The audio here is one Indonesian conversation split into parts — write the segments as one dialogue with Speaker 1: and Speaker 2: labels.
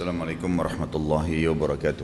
Speaker 1: Assalamualaikum warahmatullahi wabarakatuh.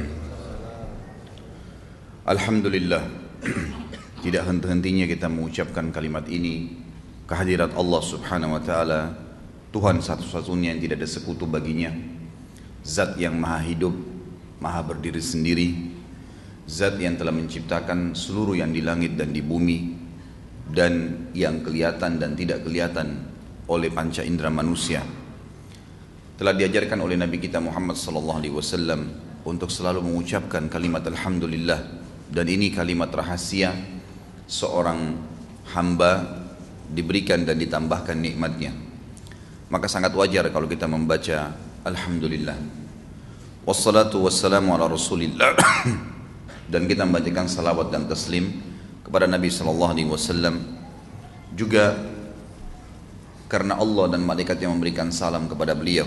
Speaker 1: Alhamdulillah, tidak henti-hentinya kita mengucapkan kalimat ini, kehadirat Allah subhanahu wa ta'ala, Tuhan satu-satunya yang tidak ada sekutu baginya, Zat yang maha hidup, maha berdiri sendiri, Zat yang telah menciptakan seluruh yang di langit dan di bumi, dan yang kelihatan dan tidak kelihatan oleh panca indera manusia. Telah diajarkan oleh Nabi kita Muhammad SAW untuk selalu mengucapkan kalimat Alhamdulillah, dan ini kalimat rahasia seorang hamba diberikan dan ditambahkan nikmatnya. Maka sangat wajar kalau kita membaca Alhamdulillah, wassalatu wassalamu ala rasulillah, dan kita membacakan salawat dan taslim kepada Nabi SAW, juga karena Allah dan malaikat yang memberikan salam kepada beliau.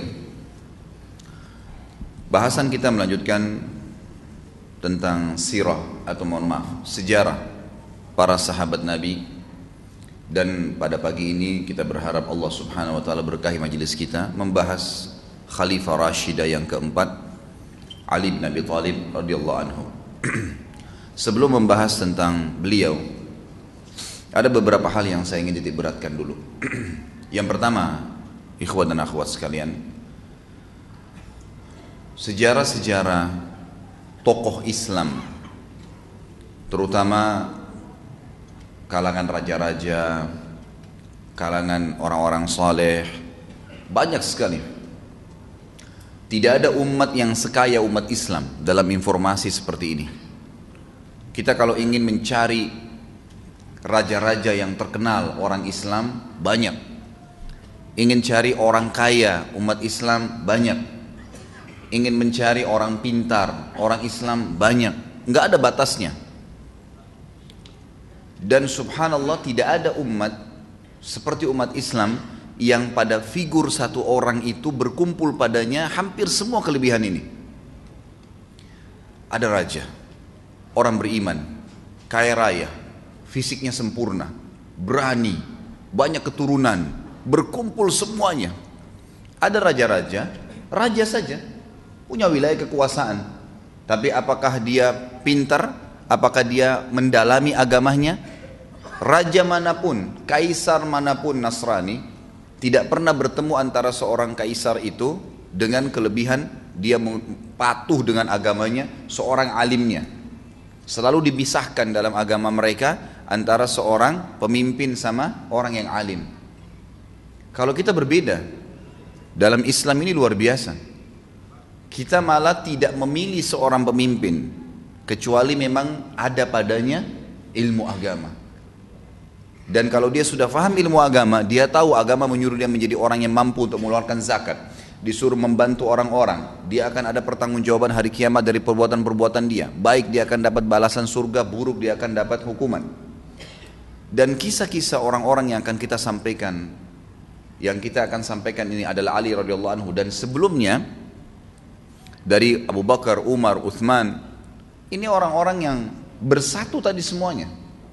Speaker 1: Bahasan kita melanjutkan tentang sirah atau sejarah para sahabat Nabi. Dan pada pagi ini kita berharap Allah subhanahu wa ta'ala berkahi majelis kita membahas Khalifah Rashidah yang keempat, Ali bin Abi Thalib radhiyallahu anhu. Sebelum membahas tentang beliau, ada beberapa hal yang saya ingin titik beratkan dulu. Yang pertama, ikhwan dan akhwat sekalian, sejarah-sejarah tokoh Islam, terutama kalangan raja-raja, kalangan orang-orang saleh, banyak sekali. Tidak ada umat yang sekaya umat Islam dalam informasi seperti ini. Kita kalau ingin mencari raja-raja yang terkenal orang Islam, banyak. Ingin cari orang kaya umat Islam, banyak. Ingin mencari orang pintar orang Islam, banyak. Nggak ada batasnya. Dan subhanallah, tidak ada umat seperti umat Islam yang pada figur satu orang itu berkumpul padanya hampir semua kelebihan ini. Ada raja, orang beriman, kaya raya, fisiknya sempurna, berani, banyak keturunan, berkumpul semuanya. Ada raja-raja, raja saja, punya wilayah kekuasaan, tapi apakah dia pintar? Apakah dia mendalami agamanya? Raja manapun, kaisar manapun Nasrani, tidak pernah bertemu antara seorang kaisar itu dengan kelebihan dia patuh dengan agamanya, seorang alimnya. Selalu dipisahkan dalam agama mereka antara seorang pemimpin sama orang yang alim. Kalau kita berbeda, dalam Islam ini luar biasa. Kita malah tidak memilih seorang pemimpin, kecuali memang ada padanya ilmu agama. Dan kalau dia sudah paham ilmu agama, dia tahu agama menyuruh dia menjadi orang yang mampu untuk mengeluarkan zakat, disuruh membantu orang-orang, dia akan ada pertanggungjawaban hari kiamat dari perbuatan-perbuatan dia. Baik dia akan dapat balasan surga, buruk dia akan dapat hukuman. Dan kisah-kisah orang-orang yang akan kita sampaikan, ini adalah Ali radhiyallahu anhu, dan sebelumnya dari Abu Bakar, Umar, Uthman. Ini orang-orang yang bersatu tadi semuanya.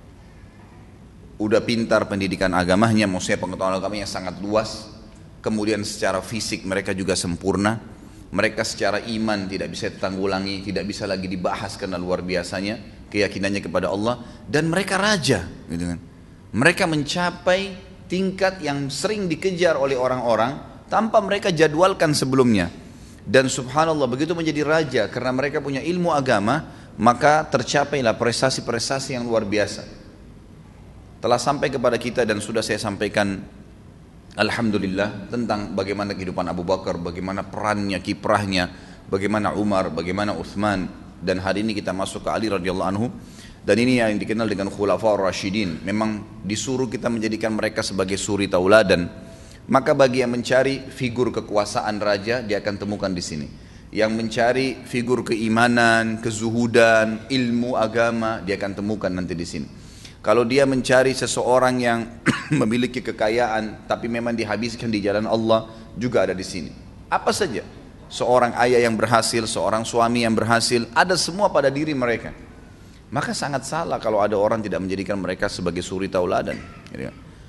Speaker 1: Udah pintar pendidikan agamanya, maksudnya pengetahuan agamanya sangat luas. Kemudian secara fisik mereka juga sempurna. Mereka secara iman tidak bisa ditanggulangi, tidak bisa lagi dibahas karena luar biasanya keyakinannya kepada Allah. Dan mereka raja, gitu kan. Mereka mencapai tingkat yang sering dikejar oleh orang-orang tanpa mereka jadwalkan sebelumnya. Dan subhanallah, begitu menjadi raja karena mereka punya ilmu agama, maka tercapailah prestasi-prestasi yang luar biasa. Telah sampai kepada kita dan sudah saya sampaikan alhamdulillah tentang bagaimana kehidupan Abu Bakar, bagaimana perannya, kiprahnya, bagaimana Umar, bagaimana Uthman, dan hari ini kita masuk ke Ali radhiyallahu anhu. Dan ini yang dikenal dengan Khulafaur Rasyidin. Memang disuruh kita menjadikan mereka sebagai suri tauladan. Maka bagi yang mencari figur kekuasaan raja, dia akan temukan di sini. Yang mencari figur keimanan, kezuhudan, ilmu agama, dia akan temukan nanti di sini. Kalau dia mencari seseorang yang memiliki kekayaan tapi memang dihabiskan di jalan Allah, juga ada di sini. Apa saja, seorang ayah yang berhasil, seorang suami yang berhasil, ada semua pada diri mereka. Maka sangat salah kalau ada orang tidak menjadikan mereka sebagai suri tauladan.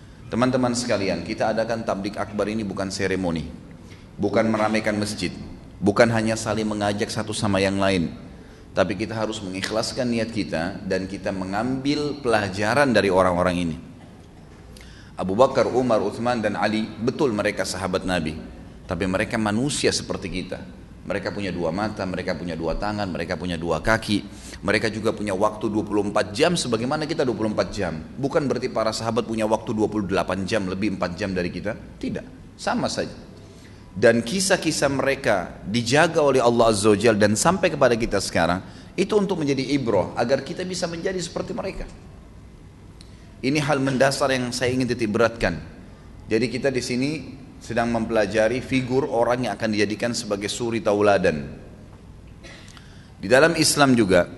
Speaker 1: Teman-teman sekalian, kita adakan tablik akbar ini bukan seremoni, bukan meramaikan masjid. Bukan hanya saling mengajak satu sama yang lain, tapi kita harus mengikhlaskan niat kita dan kita mengambil pelajaran dari orang-orang ini. Abu Bakar, Umar, Uthman dan Ali, betul mereka sahabat Nabi, tapi mereka manusia seperti kita. Mereka punya dua mata, mereka punya dua tangan, mereka punya dua kaki. Mereka juga punya waktu 24 jam sebagaimana kita 24 jam. Bukan berarti para sahabat punya waktu 28 jam, lebih 4 jam dari kita. Tidak, sama saja. Dan kisah-kisah mereka dijaga oleh Allah Azza wa Jalla dan sampai kepada kita sekarang, itu untuk menjadi ibrah agar kita bisa menjadi seperti mereka. Ini hal mendasar yang saya ingin titik beratkan. Jadi kita di sini sedang mempelajari figur orang yang akan dijadikan sebagai suri tauladan. Di dalam Islam juga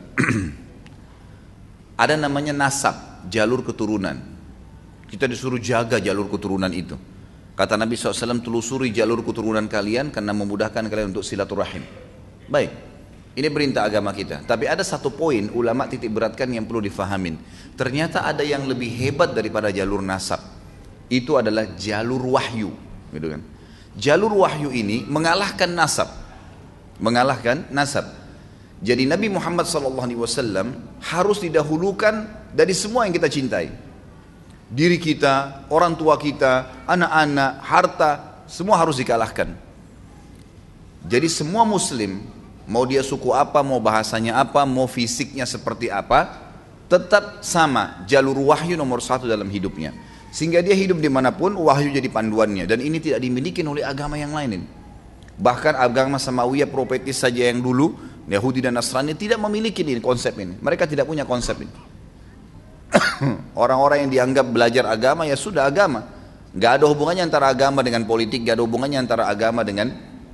Speaker 1: ada namanya nasab, jalur keturunan. Kita disuruh jaga jalur keturunan itu. Kata Nabi SAW, telusuri jalur keturunan kalian karena memudahkan kalian untuk silaturahim. Baik, ini perintah agama kita. Tapi ada satu poin ulama titik beratkan yang perlu difahamin. Ternyata ada yang lebih hebat daripada jalur nasab. Itu adalah jalur wahyu. Gitu kan? Jalur wahyu ini mengalahkan nasab. Mengalahkan nasab. Jadi Nabi Muhammad SAW harus didahulukan dari semua yang kita cintai. Diri kita, orang tua kita, anak-anak, harta, semua harus dikalahkan. Jadi semua muslim, mau dia suku apa, mau bahasanya apa, mau fisiknya seperti apa, tetap sama, jalur wahyu nomor satu dalam hidupnya. Sehingga dia hidup dimanapun, wahyu jadi panduannya. Dan ini tidak dimiliki oleh agama yang lain. Bahkan agama Samawiyah profetis saja yang dulu, Yahudi dan Nasrani tidak memiliki ini, konsep ini. Mereka tidak punya konsep ini. Orang-orang yang dianggap belajar agama, ya sudah agama. Gak ada hubungannya antara agama dengan politik, gak ada hubungannya antara agama dengan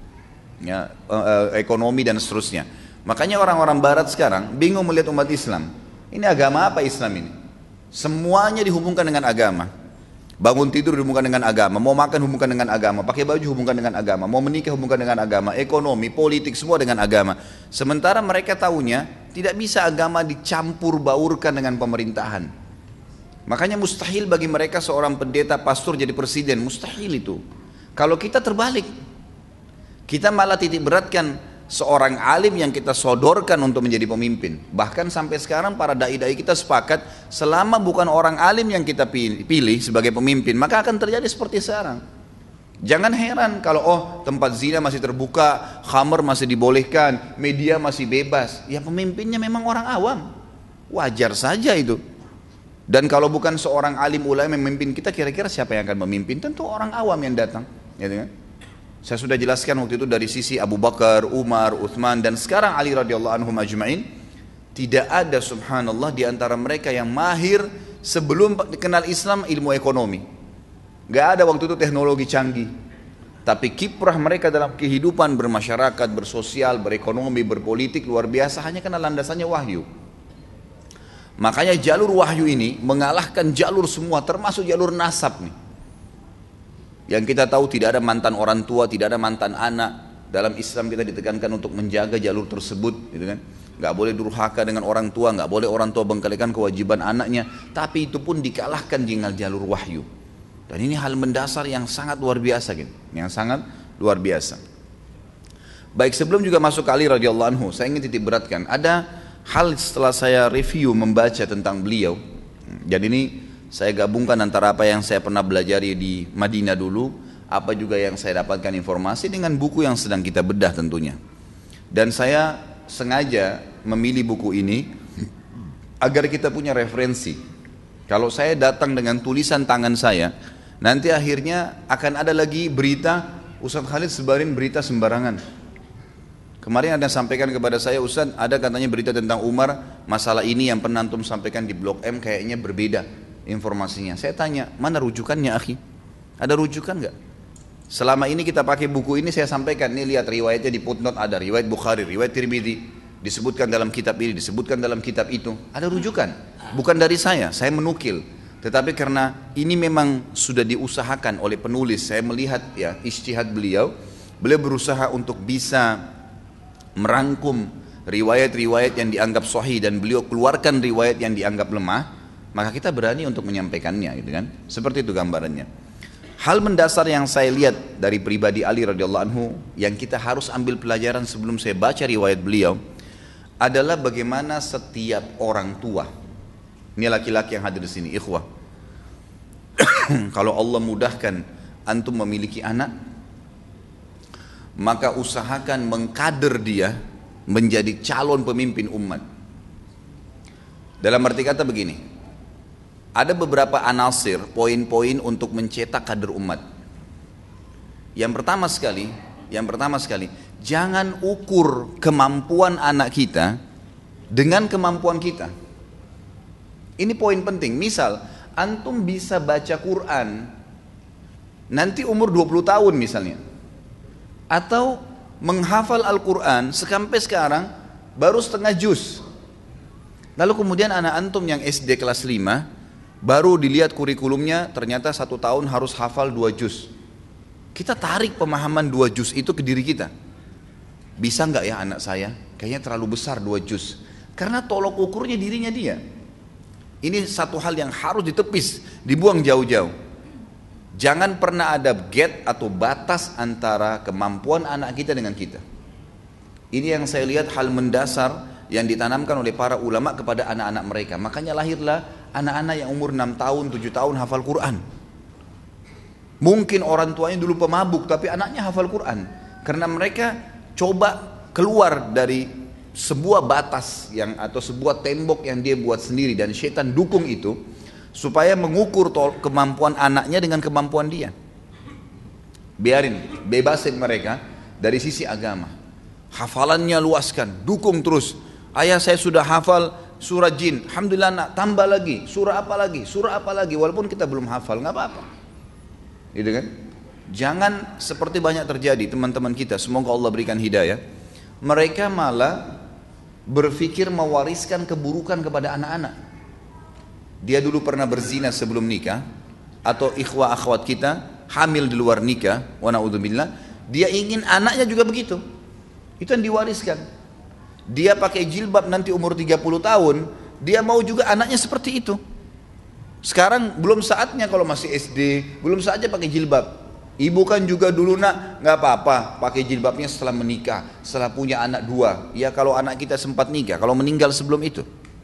Speaker 1: ekonomi dan seterusnya. Makanya orang-orang barat sekarang bingung melihat umat Islam. Ini agama apa Islam ini? Semuanya dihubungkan dengan agama. Bangun tidur dihubungkan dengan agama, mau makan hubungkan dengan agama, pakai baju hubungkan dengan agama, mau menikah hubungkan dengan agama, ekonomi, politik semua dengan agama. Sementara mereka tahunya tidak bisa agama dicampur baurkan dengan pemerintahan. Makanya mustahil bagi mereka seorang pendeta pastor jadi presiden, mustahil itu. Kalau kita terbalik, kita malah titik beratkan seorang alim yang kita sodorkan untuk menjadi pemimpin. Bahkan sampai sekarang para dai-dai kita sepakat, selama bukan orang alim yang kita pilih sebagai pemimpin, maka akan terjadi seperti sekarang. Jangan heran kalau tempat zina masih terbuka, khamr masih dibolehkan, media masih bebas. Ya pemimpinnya memang orang awam, wajar saja itu. Dan kalau bukan seorang alim ulama yang memimpin kita, kira-kira siapa yang akan memimpin? Tentu orang awam yang datang, gitu kan? Saya sudah jelaskan waktu itu dari sisi Abu Bakar, Umar, Uthman dan sekarang Ali radhiyallahu anhum ajma'in. Tidak ada subhanallah di antara mereka yang mahir sebelum dikenal Islam ilmu ekonomi. Gak ada waktu itu teknologi canggih. Tapi kiprah mereka dalam kehidupan bermasyarakat, bersosial, berekonomi, berpolitik luar biasa hanya karena landasannya wahyu. Makanya jalur wahyu ini mengalahkan jalur semua termasuk jalur nasab nih. Yang kita tahu tidak ada mantan orang tua, tidak ada mantan anak. Dalam Islam kita ditekankan untuk menjaga jalur tersebut, gitu kan? Gak boleh durhaka dengan orang tua, gak boleh orang tua bengkalikan kewajiban anaknya. Tapi itu pun dikalahkan dengan jalur wahyu. Dan ini hal mendasar yang sangat luar biasa, gitu. Yang sangat luar biasa. Baik, sebelum juga masuk ke Ali radhiyallahu anhu, saya ingin titik beratkan. Ada hal setelah saya review membaca tentang beliau. Jadi ini saya gabungkan antara apa yang saya pernah belajar di Madinah dulu, apa juga yang saya dapatkan informasi dengan buku yang sedang kita bedah tentunya. Dan saya sengaja memilih buku ini agar kita punya referensi. Kalau saya datang dengan tulisan tangan saya, nanti akhirnya akan ada lagi berita, Ustadz Khalid sebarin berita sembarangan. Kemarin ada sampaikan kepada saya, Ustadz ada katanya berita tentang Umar, masalah ini yang pernah antum sampaikan di Blok M kayaknya berbeda informasinya. Saya tanya, mana rujukannya akhi? Ada rujukan nggak? Selama ini kita pakai buku ini saya sampaikan, nih lihat riwayatnya di footnote ada, riwayat Bukhari, riwayat Tirmidzi, disebutkan dalam kitab ini, disebutkan dalam kitab itu. Ada rujukan, bukan dari saya menukil. Tetapi karena ini memang sudah diusahakan oleh penulis, saya melihat ya ijtihad beliau berusaha untuk bisa merangkum riwayat-riwayat yang dianggap sahih dan beliau keluarkan riwayat yang dianggap lemah. Maka kita berani untuk menyampaikannya, gitu kan? Seperti itu gambarannya. Hal mendasar yang saya lihat dari pribadi Ali radhiyallahu anhu yang kita harus ambil pelajaran sebelum saya baca riwayat beliau adalah bagaimana setiap orang tua. Ini laki-laki yang hadir di sini, ikhwah. Kalau Allah mudahkan antum memiliki anak, maka usahakan mengkader dia menjadi calon pemimpin umat. Dalam arti kata begini, ada beberapa anasir, poin-poin untuk mencetak kader umat. Yang pertama sekali, jangan ukur kemampuan anak kita dengan kemampuan kita. Ini poin penting. Misal, antum bisa baca Quran nanti umur 20 tahun misalnya. Atau menghafal Al-Quran sampai sekarang baru setengah juz. Lalu kemudian anak antum yang SD kelas 5 baru dilihat kurikulumnya ternyata 1 tahun harus hafal 2 juz. Kita tarik pemahaman 2 juz itu ke diri kita. Bisa nggak ya anak saya? Kayaknya terlalu besar 2 juz. Karena tolok ukurnya dirinya dia. Ini satu hal yang harus ditepis, dibuang jauh-jauh. Jangan pernah ada gap atau batas antara kemampuan anak kita dengan kita. Ini yang saya lihat hal mendasar yang ditanamkan oleh para ulama kepada anak-anak mereka. Makanya lahirlah anak-anak yang umur 6 tahun, 7 tahun hafal Quran. Mungkin orang tuanya dulu pemabuk, tapi anaknya hafal Quran. Karena mereka coba keluar dari sebuah batas yang atau sebuah tembok yang dia buat sendiri dan syaitan dukung itu supaya mengukur kemampuan anaknya dengan kemampuan dia. Biarin, bebasin mereka dari sisi agama. Hafalannya luaskan, dukung terus. Ayah saya sudah hafal surah jin, alhamdulillah nak, tambah lagi, surah apa lagi, walaupun kita belum hafal, nggak apa-apa. Gitu kan? Jangan seperti banyak terjadi teman-teman kita, semoga Allah berikan hidayah. Mereka malah berpikir mewariskan keburukan kepada anak-anak. Dia dulu pernah berzina sebelum nikah, atau ikhwah akhwat kita hamil di luar nikah, wa na'udzubillah, dia ingin anaknya juga begitu. Itu yang diwariskan. Dia pakai jilbab nanti umur 30 tahun, dia mau juga anaknya seperti itu. Sekarang belum saatnya kalau masih SD, belum saatnya pakai jilbab. Ibu kan juga dulu nak, nggak apa-apa pakai jilbabnya setelah menikah, setelah punya anak 2. Ya kalau anak kita sempat nikah, kalau meninggal sebelum itu.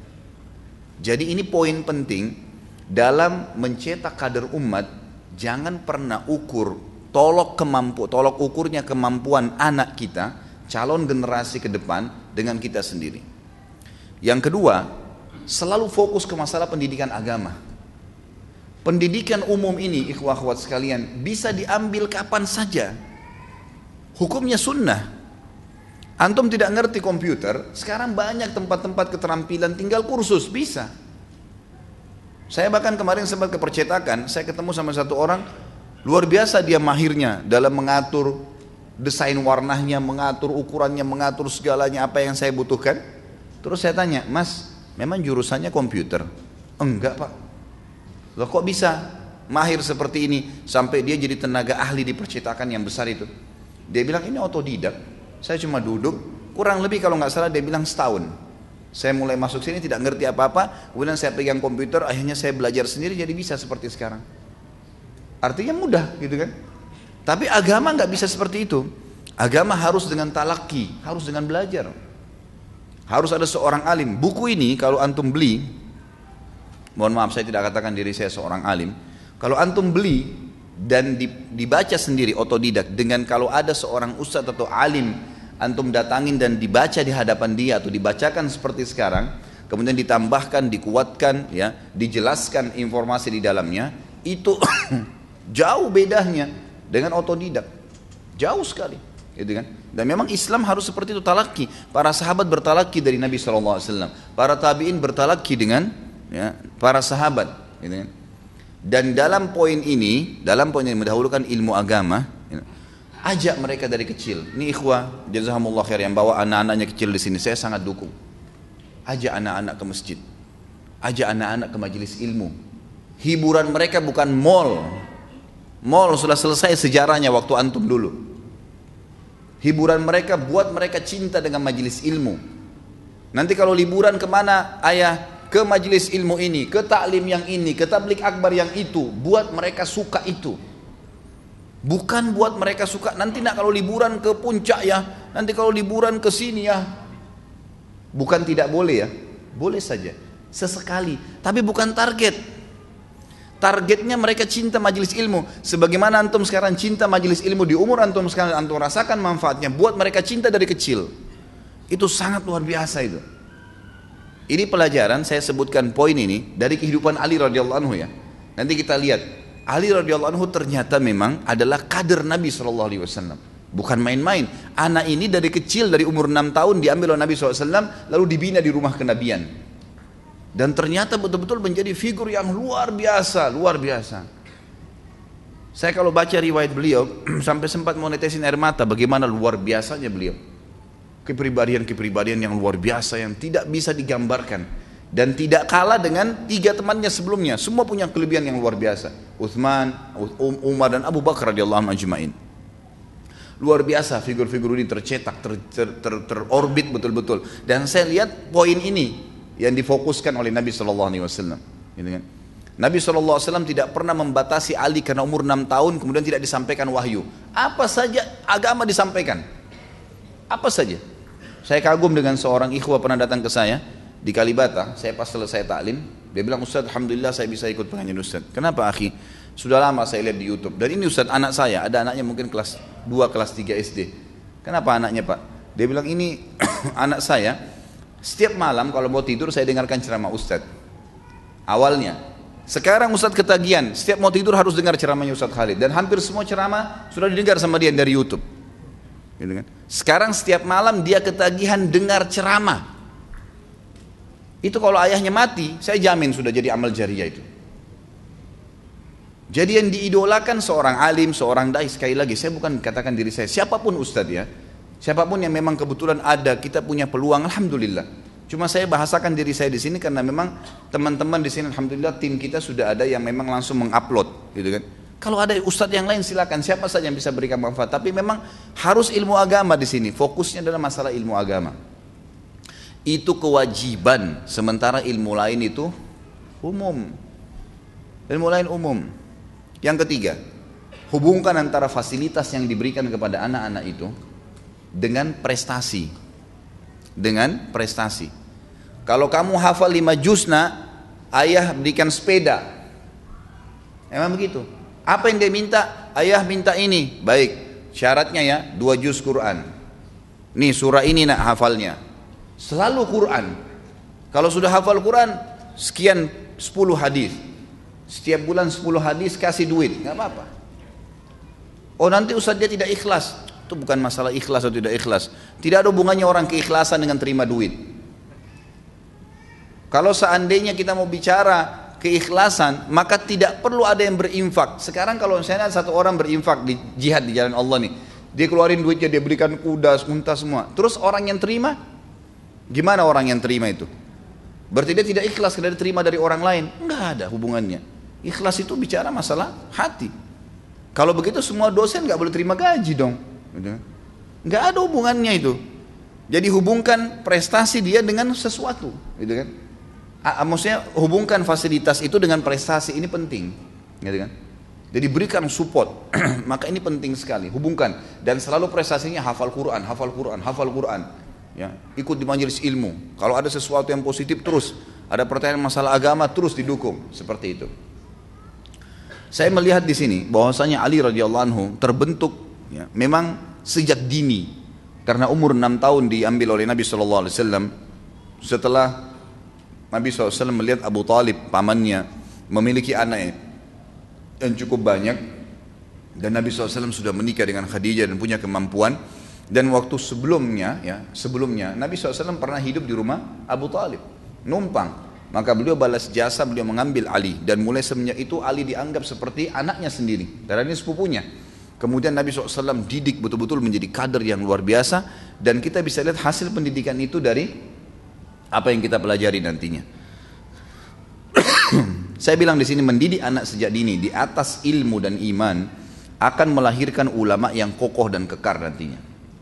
Speaker 1: Jadi ini poin penting dalam mencetak kader umat. Jangan pernah ukur tolok ukurnya kemampuan anak kita, calon generasi ke depan dengan kita sendiri. Yang kedua, selalu fokus ke masalah pendidikan agama. Pendidikan umum ini, ikhwah akhwat sekalian, bisa diambil kapan saja. Hukumnya sunnah. Antum tidak ngerti komputer, sekarang banyak tempat-tempat keterampilan, tinggal kursus, bisa. Saya bahkan kemarin sempat ke percetakan, saya ketemu sama satu orang, luar biasa dia mahirnya dalam mengatur desain warnanya, mengatur ukurannya, mengatur segalanya apa yang saya butuhkan. Terus saya tanya, Mas, memang jurusannya komputer? Enggak Pak. Loh kok bisa mahir seperti ini sampai dia jadi tenaga ahli di percetakan yang besar itu? Dia bilang ini otodidak, saya cuma duduk, kurang lebih kalau nggak salah dia bilang setahun. Saya mulai masuk sini tidak ngerti apa-apa, kemudian saya pegang komputer, akhirnya saya belajar sendiri jadi bisa seperti sekarang. Artinya mudah gitu kan? Tapi agama nggak bisa seperti itu. Agama harus dengan talaki, harus dengan belajar. Harus ada seorang alim. Buku ini kalau antum beli, mohon maaf saya tidak katakan diri saya seorang alim. Kalau antum beli dan dibaca sendiri otodidak, dengan kalau ada seorang ustadz atau alim antum datangin dan dibaca di hadapan dia atau dibacakan seperti sekarang, kemudian ditambahkan, dikuatkan, ya, dijelaskan informasi di dalamnya, itu jauh bedanya dengan otodidak, jauh sekali, gitu kan? Dan memang Islam harus seperti itu, talaki. Para sahabat bertalaki dari Nabi SAW, para tabiin bertalaki dengan ya, para sahabat, gitu kan? Dan dalam poin ini mendahulukan ilmu agama, ya, ajak mereka dari kecil. Ini ikhwah, jazakumullah khair, yang bawa anak-anaknya kecil di sini, saya sangat dukung. Ajak anak-anak ke masjid, ajak anak-anak ke majelis ilmu. Hiburan mereka bukan mall. Mall sudah selesai sejarahnya waktu antum dulu. Hiburan mereka buat mereka cinta dengan majelis ilmu. Nanti kalau liburan kemana ayah? Ke majelis ilmu ini, ke taklim yang ini, ke tablik akbar yang itu, buat mereka suka itu. Bukan buat mereka suka, nanti nak kalau liburan ke puncak ya, nanti kalau liburan ke sini ya. Bukan tidak boleh ya, boleh saja, sesekali. Tapi bukan target. Targetnya mereka cinta majelis ilmu. Sebagaimana antum sekarang cinta majelis ilmu di umur antum sekarang, antum rasakan manfaatnya. Buat mereka cinta dari kecil. Itu sangat luar biasa itu. Ini pelajaran, saya sebutkan poin ini dari kehidupan Ali radhiyallahu anhu ya. Nanti kita lihat, Ali radhiyallahu anhu ternyata memang adalah kader Nabi SAW. Bukan main-main. Anak ini dari kecil, dari umur 6 tahun diambil oleh Nabi SAW, lalu dibina di rumah kenabian. Dan ternyata betul-betul menjadi figur yang luar biasa, luar biasa. Saya kalau baca riwayat beliau, sampai sempat mau netesin air mata, bagaimana luar biasanya beliau. Kepribadian-kepribadian yang luar biasa, yang tidak bisa digambarkan. Dan tidak kalah dengan 3 temannya sebelumnya. Semua punya kelebihan yang luar biasa. Uthman, Umar dan Abu Bakar radhiyallahu anhum ajma'in. Luar biasa figur-figur ini tercetak, terorbit betul-betul. Dan saya lihat poin ini yang difokuskan oleh Nabi SAW. Gitu kan? Nabi SAW tidak pernah membatasi Ali karena umur 6 tahun kemudian tidak disampaikan wahyu. Apa saja agama disampaikan. Apa saja. Saya kagum dengan seorang ikhwah pernah datang ke saya di Kalibata. Saya pas selesai taklim, dia bilang, Ustaz, alhamdulillah saya bisa ikut pengajian Ustaz. Kenapa akhi? Sudah lama saya lihat di YouTube. Dan ini Ustaz, anak saya, ada anaknya mungkin kelas 2, kelas 3 SD. Kenapa anaknya Pak? Dia bilang, ini anak saya, setiap malam kalau mau tidur saya dengarkan ceramah Ustaz. Awalnya. Sekarang Ustaz ketagihan, setiap mau tidur harus dengar ceramahnya Ustaz Khalid. Dan hampir semua ceramah sudah didengar sama dia dari YouTube. Gitu kan? Sekarang setiap malam dia ketagihan dengar ceramah. Itu kalau ayahnya mati, saya jamin sudah jadi amal jariah itu. Jadi yang diidolakan seorang alim, seorang dai, sekali lagi saya bukan katakan diri saya, siapapun ustadz ya, siapapun yang memang kebetulan ada, kita punya peluang, alhamdulillah. Cuma saya bahasakan diri saya di sini karena memang teman-teman di sini, alhamdulillah tim kita sudah ada yang memang langsung mengupload, gitu kan. Kalau ada ustadz yang lain silakan, siapa saja yang bisa berikan manfaat. Tapi memang harus ilmu agama di sini, fokusnya adalah masalah ilmu agama. Itu kewajiban, sementara ilmu lain itu umum. Ilmu lain umum. Yang ketiga, hubungkan antara fasilitas yang diberikan kepada anak-anak itu dengan prestasi. Dengan prestasi. Kalau kamu hafal 5 juzna, ayah berikan sepeda. Emang begitu? Apa yang dia minta? Ayah minta ini. Baik, syaratnya ya 2 juz Quran. Nih surah ini nak hafalnya. Selalu Quran. Kalau sudah hafal Quran, sekian 10 hadis. Setiap bulan 10 hadis kasih duit, nggak apa-apa. Oh nanti ustaz dia tidak ikhlas. Itu bukan masalah ikhlas atau tidak ikhlas. Tidak ada hubungannya orang keikhlasan dengan terima duit. Kalau seandainya kita mau bicara keikhlasan, maka tidak perlu ada yang berinfak. Sekarang kalau misalnya satu orang berinfak di jihad di jalan Allah nih, dia keluarin duitnya, dia berikan kuda, unta semua. Terus orang yang terima, gimana orang yang terima itu? Berarti dia tidak ikhlas karena dia terima dari orang lain. Enggak ada hubungannya. Ikhlas itu bicara masalah hati. Kalau begitu semua dosen nggak boleh terima gaji dong. Nggak ada hubungannya itu. Jadi hubungkan prestasi dia dengan sesuatu, gitu kan? Maksudnya hubungkan fasilitas itu dengan prestasi, ini penting, gitu kan? Jadi berikan support, maka ini penting sekali. Hubungkan dan selalu prestasinya hafal Quran, hafal Quran, hafal Quran. Ya, ikut di majelis ilmu. Kalau ada sesuatu yang positif terus, ada pertanyaan masalah agama terus didukung, seperti itu. Saya melihat di sini bahwasanya Ali radhiyallahu anhu terbentuk ya, memang sejak dini karena umur 6 tahun diambil oleh Nabi SAW. Setelah Nabi SAW melihat Abu Talib pamannya memiliki anak yang cukup banyak dan Nabi SAW sudah menikah dengan Khadijah dan punya kemampuan, dan waktu sebelumnya Nabi SAW pernah hidup di rumah Abu Talib numpang. Maka beliau balas jasa, beliau mengambil Ali. Dan mulai semenjak itu Ali dianggap seperti anaknya sendiri, karena ini sepupunya. Kemudian Nabi SAW didik betul-betul menjadi kader yang luar biasa. Dan kita bisa lihat hasil pendidikan itu dari apa yang kita pelajari nantinya. Saya bilang di sini, mendidik anak sejak dini di atas ilmu dan iman akan melahirkan ulama yang kokoh dan kekar nantinya.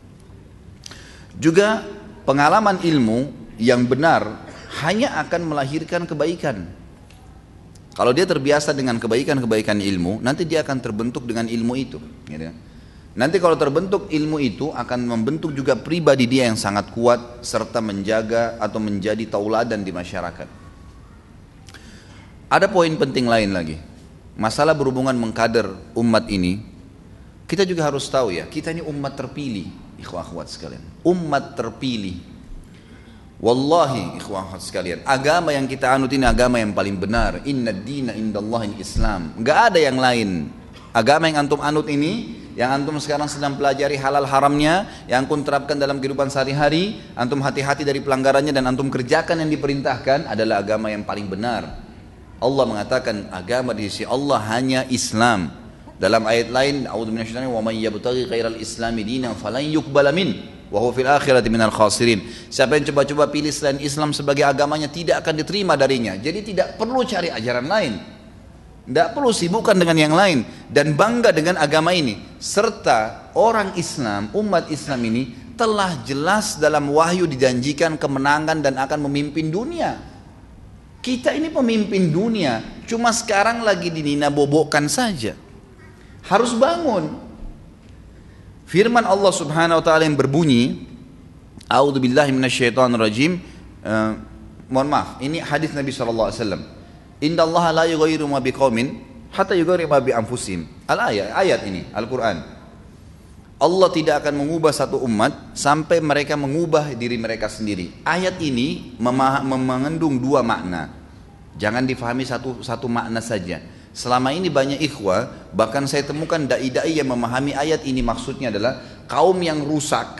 Speaker 1: Juga pengalaman ilmu yang benar hanya akan melahirkan kebaikan. Kalau dia terbiasa dengan kebaikan-kebaikan ilmu, nanti dia akan terbentuk dengan ilmu itu. Gitu kan? Nanti kalau terbentuk ilmu itu akan membentuk juga pribadi dia yang sangat kuat serta menjaga atau menjadi tauladan di masyarakat. Ada poin penting lain lagi. Masalah berhubungan mengkader umat ini, kita juga harus tahu ya, kita ini umat terpilih, ikhwah-akhwat sekalian. Umat terpilih. Wallahi ikhwah-akhwat sekalian, agama yang kita anut ini agama yang paling benar. Inna dina indallahi Islam. Enggak ada yang lain. Agama yang antum anut ini, yang antum sekarang sedang pelajari halal haramnya, yang antum terapkan dalam kehidupan sehari-hari, antum hati-hati dari pelanggarannya dan antum kerjakan yang diperintahkan adalah agama yang paling benar. Allah mengatakan agama di sisi Allah hanya Islam. Dalam ayat lain, a'udzu minasyaitonir rajim, wa may yabtaghi ghairal islami dinan falan yuqbala min wa huwa fil akhirati minal khasirin. Siapa yang coba-coba pilih selain Islam sebagai agamanya tidak akan diterima darinya. Jadi tidak perlu cari ajaran lain. Tidak perlu sibukkan dengan yang lain dan bangga dengan agama ini. Serta orang Islam, umat Islam ini telah jelas dalam wahyu dijanjikan kemenangan dan akan memimpin dunia. Kita ini pemimpin dunia, cuma sekarang lagi dinina-bobokkan saja. Harus bangun. Firman Allah Subhanahu wa taala yang berbunyi, A'udzubillahi minasyaitonirrajim. Mohon maaf, ini hadis Nabi sallallahu alaihi wasallam. Innallaha la yughayyiru ma biqaumin hatta yughayyiru ma bi anfusihim. Ayat ini Al-Qur'an. Allah tidak akan mengubah satu umat sampai mereka mengubah diri mereka sendiri. Ayat ini mengandung dua makna. Jangan difahami satu makna saja. Selama ini banyak ikhwah, bahkan saya temukan dai-dai yang memahami ayat ini maksudnya adalah kaum yang rusak,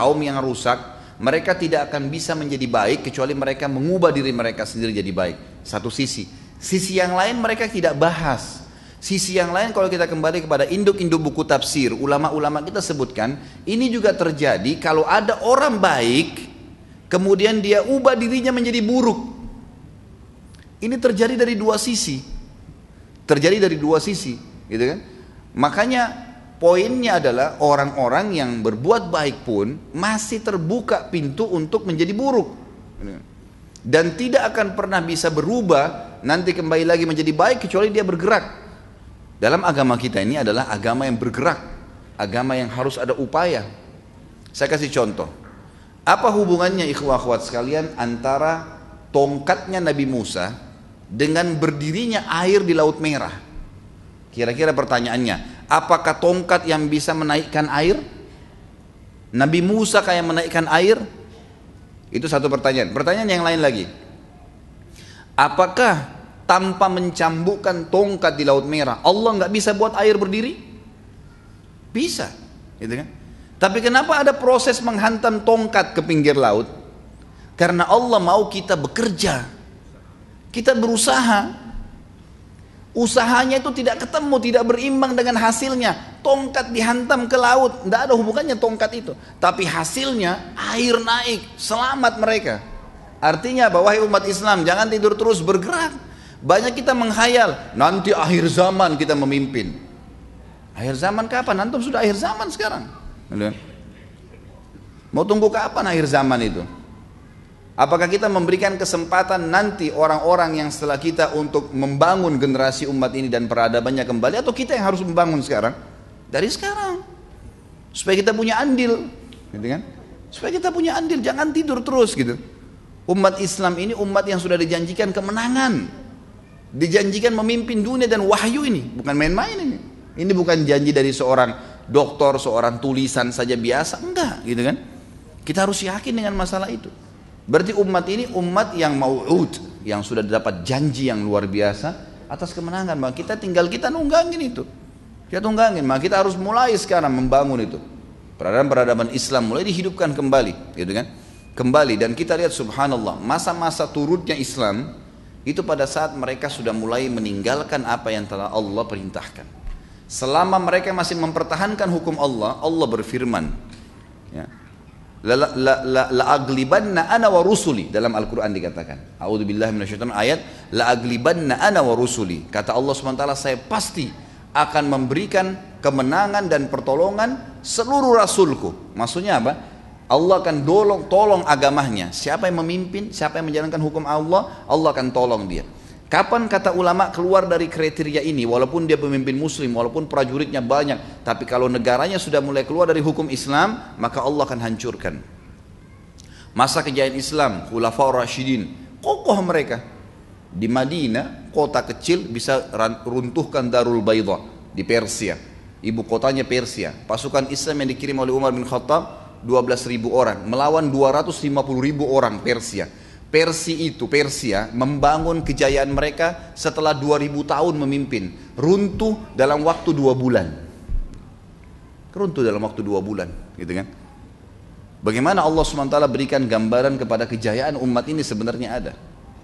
Speaker 1: mereka tidak akan bisa menjadi baik kecuali mereka mengubah diri mereka sendiri jadi baik. Satu sisi yang lain mereka tidak bahas. Sisi yang lain kalau kita kembali kepada induk-induk buku tafsir, ulama-ulama kita sebutkan, ini juga terjadi kalau ada orang baik, kemudian dia ubah dirinya menjadi buruk. Ini terjadi dari dua sisi. Gitu kan? Makanya poinnya adalah orang-orang yang berbuat baik pun masih terbuka pintu untuk menjadi buruk. Dan tidak akan pernah bisa berubah nanti kembali lagi menjadi baik kecuali dia bergerak. Dalam agama kita ini adalah agama yang bergerak, agama yang harus ada upaya. Saya kasih contoh. Apa hubungannya ikhwah-akhwat sekalian antara tongkatnya Nabi Musa dengan berdirinya air di Laut Merah? Kira-kira pertanyaannya, apakah tongkat yang bisa menaikkan air? Nabi Musa kayak menaikkan air? Itu satu pertanyaan. Pertanyaan yang lain lagi, apakah tanpa mencambukkan tongkat di Laut Merah Allah nggak bisa buat air berdiri? Bisa, gitu kan? Tapi kenapa ada proses menghantam tongkat ke pinggir laut? Karena Allah mau kita bekerja, kita berusaha. Usahanya itu tidak ketemu, tidak berimbang dengan hasilnya. Tongkat dihantam ke laut, tidak ada hubungannya tongkat itu. Tapi hasilnya air naik, selamat mereka. Artinya bahwa wahai umat Islam, jangan tidur terus, bergerak. Banyak kita menghayal, nanti akhir zaman kita memimpin. Akhir zaman kapan? Antum sudah akhir zaman sekarang. Mau tunggu kapan akhir zaman itu? Apakah kita memberikan kesempatan nanti orang-orang yang setelah kita untuk membangun generasi umat ini dan peradabannya kembali, atau kita yang harus membangun sekarang? Dari sekarang, supaya kita punya andil, gitu kan? Supaya kita punya andil, jangan tidur terus gitu. Umat Islam ini umat yang sudah dijanjikan kemenangan, dijanjikan memimpin dunia dan wahyu ini, bukan main-main ini. Ini bukan janji dari seorang dokter, seorang tulisan saja biasa, enggak, gitu kan? Kita harus yakin dengan masalah itu. Berarti umat ini umat yang mau'ud, yang sudah dapat janji yang luar biasa atas kemenangan. Maka kita nunggangin itu. Kita tunggangin, maka kita harus mulai sekarang membangun itu. Peradaban Islam mulai dihidupkan kembali, gitu kan? Kembali, dan kita lihat subhanallah, masa-masa turutnya Islam itu pada saat mereka sudah mulai meninggalkan apa yang telah Allah perintahkan. Selama mereka masih mempertahankan hukum Allah, Allah berfirman, ya, la aglibanna ana wa rusuli, dalam Al-Quran dikatakan, a'udzubillahi minasyaitonir ayat, la aglibanna ana wa rusuli, kata Allah SWT, saya pasti akan memberikan kemenangan dan pertolongan seluruh rasulku. Maksudnya apa? Allah akan tolong agamanya. Siapa yang memimpin, siapa yang menjalankan hukum Allah, Allah akan tolong dia. Kapan kata ulama keluar dari kriteria ini, walaupun dia pemimpin muslim, walaupun prajuritnya banyak, tapi kalau negaranya sudah mulai keluar dari hukum Islam, maka Allah akan hancurkan. Masa kejayaan Islam, Khulafaur Rasyidin, kokoh mereka. Di Madinah, kota kecil bisa runtuhkan Darul Bayda di Persia. Ibu kotanya Persia. Pasukan Islam yang dikirim oleh Umar bin Khattab 12.000 orang melawan 250.000 orang Persia. Persia membangun kejayaan mereka setelah 2000 tahun memimpin. Runtuh dalam waktu 2 bulan. Runtuh dalam waktu 2 bulan, gitu kan? Bagaimana Allah SWT berikan gambaran kepada kejayaan umat ini sebenarnya ada.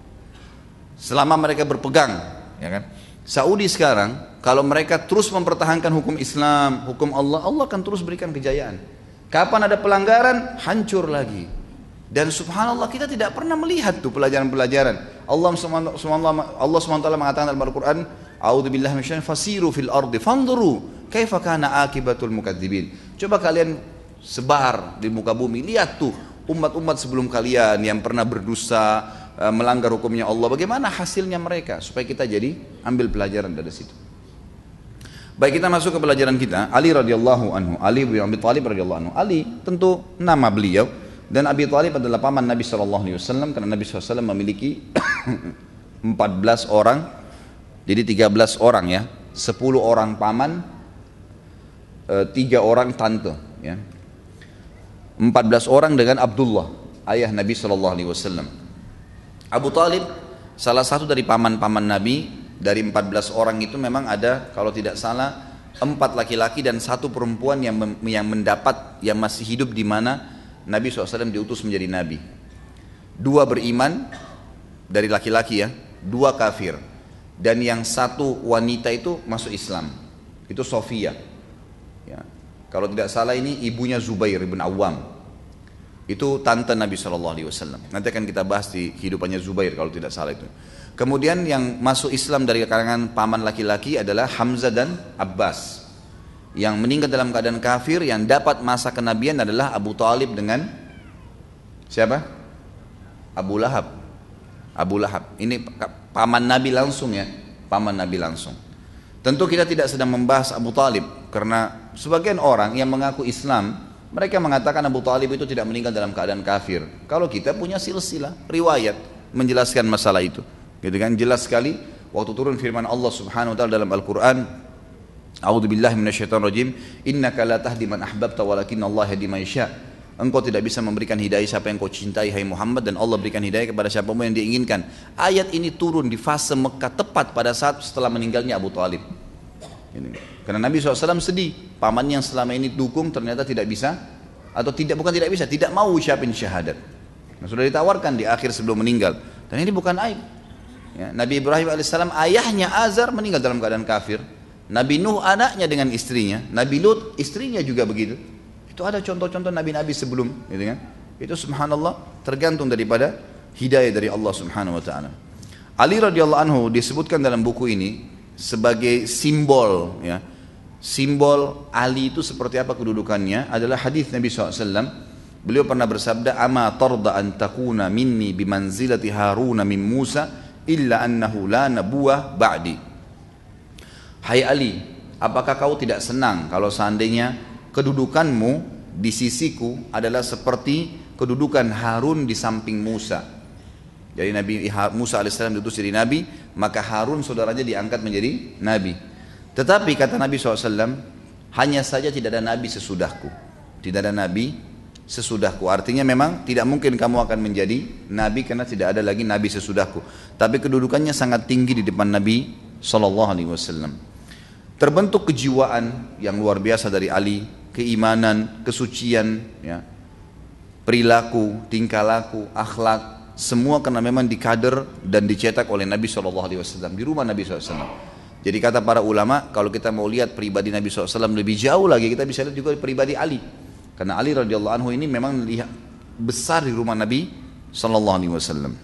Speaker 1: Selama mereka berpegang, ya kan? Saudi sekarang, kalau mereka terus mempertahankan hukum Islam, hukum Allah, Allah akan terus berikan kejayaan. Kapan ada pelanggaran, hancur lagi. Dan subhanallah kita tidak pernah melihat tuh pelajaran-pelajaran. Allah SWT mengatakan dalam Al-Quran, A'udzubillahi minasyaitonir fasiru fil ardi fanzuru kaifa kana akibatul mukadzibin. Coba kalian sebar di muka bumi, lihat tuh umat-umat sebelum kalian yang pernah berdosa, melanggar hukumnya Allah, bagaimana hasilnya mereka, supaya kita jadi ambil pelajaran dari situ. Baik, kita masuk ke pelajaran kita. Ali radhiyallahu anhu, Ali bin Abi Thalib radhiyallahu anhu. Ali tentu nama beliau, dan Abi Thalib adalah paman Nabi SAW, karena Nabi SAW memiliki 14 orang, jadi 13 orang ya, 10 orang paman, 3 orang tante ya. 14 orang dengan Abdullah, ayah Nabi SAW. Abu Talib salah satu dari paman-paman Nabi. Dari 14 orang itu memang ada, kalau tidak salah, 4 laki-laki dan 1 perempuan yang mendapat, yang masih hidup di mana Nabi SAW diutus menjadi Nabi. 2 beriman dari laki-laki ya, 2 kafir, dan yang 1 wanita itu masuk Islam, itu Sofia ya. Kalau tidak salah ini ibunya Zubair bin Awam, itu tante Nabi SAW. Nanti akan kita bahas di kehidupannya Zubair kalau tidak salah itu. Kemudian yang masuk Islam dari kalangan paman laki-laki adalah Hamzah dan Abbas. Yang meninggal dalam keadaan kafir, yang dapat masa kenabian adalah Abu Talib dengan siapa? Abu Lahab. Abu Lahab. Ini paman Nabi langsung ya, paman Nabi langsung. Tentu kita tidak sedang membahas Abu Talib, karena sebagian orang yang mengaku Islam, mereka mengatakan Abu Talib itu tidak meninggal dalam keadaan kafir. Kalau kita punya silsilah riwayat menjelaskan masalah itu, gitu kan? Jelas sekali waktu turun firman Allah Subhanahu wa taala dalam Al-Qur'an, A'udzubillahi minasyaitonirrajim, innaka la tahdi man ahbabta walakinnallaha yahdi man yasha. Engkau tidak bisa memberikan hidayah siapa yang kau cintai hai Muhammad, dan Allah berikan hidayah kepada siapa pun yang dia inginkan. Ayat ini turun di fase Mekah tepat pada saat setelah meninggalnya Abu Talib. Karena Nabi SAW sedih, pamannya yang selama ini dukung ternyata tidak bisa, atau tidak mau ucapin syahadat. Nah, sudah ditawarkan di akhir sebelum meninggal, dan ini bukan aib ya. Nabi Ibrahim AS ayahnya Azar meninggal dalam keadaan kafir, Nabi Nuh anaknya dengan istrinya, Nabi Lut istrinya juga begitu. Itu ada contoh-contoh nabi-nabi sebelum, gitu kan? Itu subhanallah tergantung daripada hidayah dari Allah Subhanahu wa taala. Ali radhiyallahu anhu disebutkan dalam buku ini sebagai simbol ya. Simbol Ali itu seperti apa kedudukannya adalah hadis Nabi SAW. Beliau pernah bersabda, ama tarda an takuna minni bimanzilati Haruna min Musa illa annahu la nabuwah ba'di. Hai Ali, apakah kau tidak senang kalau seandainya kedudukanmu di sisiku adalah seperti kedudukan Harun di samping Musa. Jadi Nabi Musa AS diutus jadi Nabi, maka Harun saudaranya diangkat menjadi Nabi. Tetapi kata Nabi SAW, hanya saja tidak ada Nabi sesudahku. Tidak ada Nabi sesudahku. Artinya memang tidak mungkin kamu akan menjadi Nabi karena tidak ada lagi Nabi sesudahku. Tapi kedudukannya sangat tinggi di depan Nabi SAW. Terbentuk kejiwaan yang luar biasa dari Ali, keimanan, kesucian, ya, perilaku, tingkah laku, akhlak, semua karena memang dikader dan dicetak oleh Nabi SAW di rumah Nabi SAW. Jadi kata para ulama, kalau kita mau lihat pribadi Nabi SAW lebih jauh lagi, kita bisa lihat juga pribadi Ali. Karena Ali radhiyallahu anhu ini memang lihat besar di rumah Nabi SAW.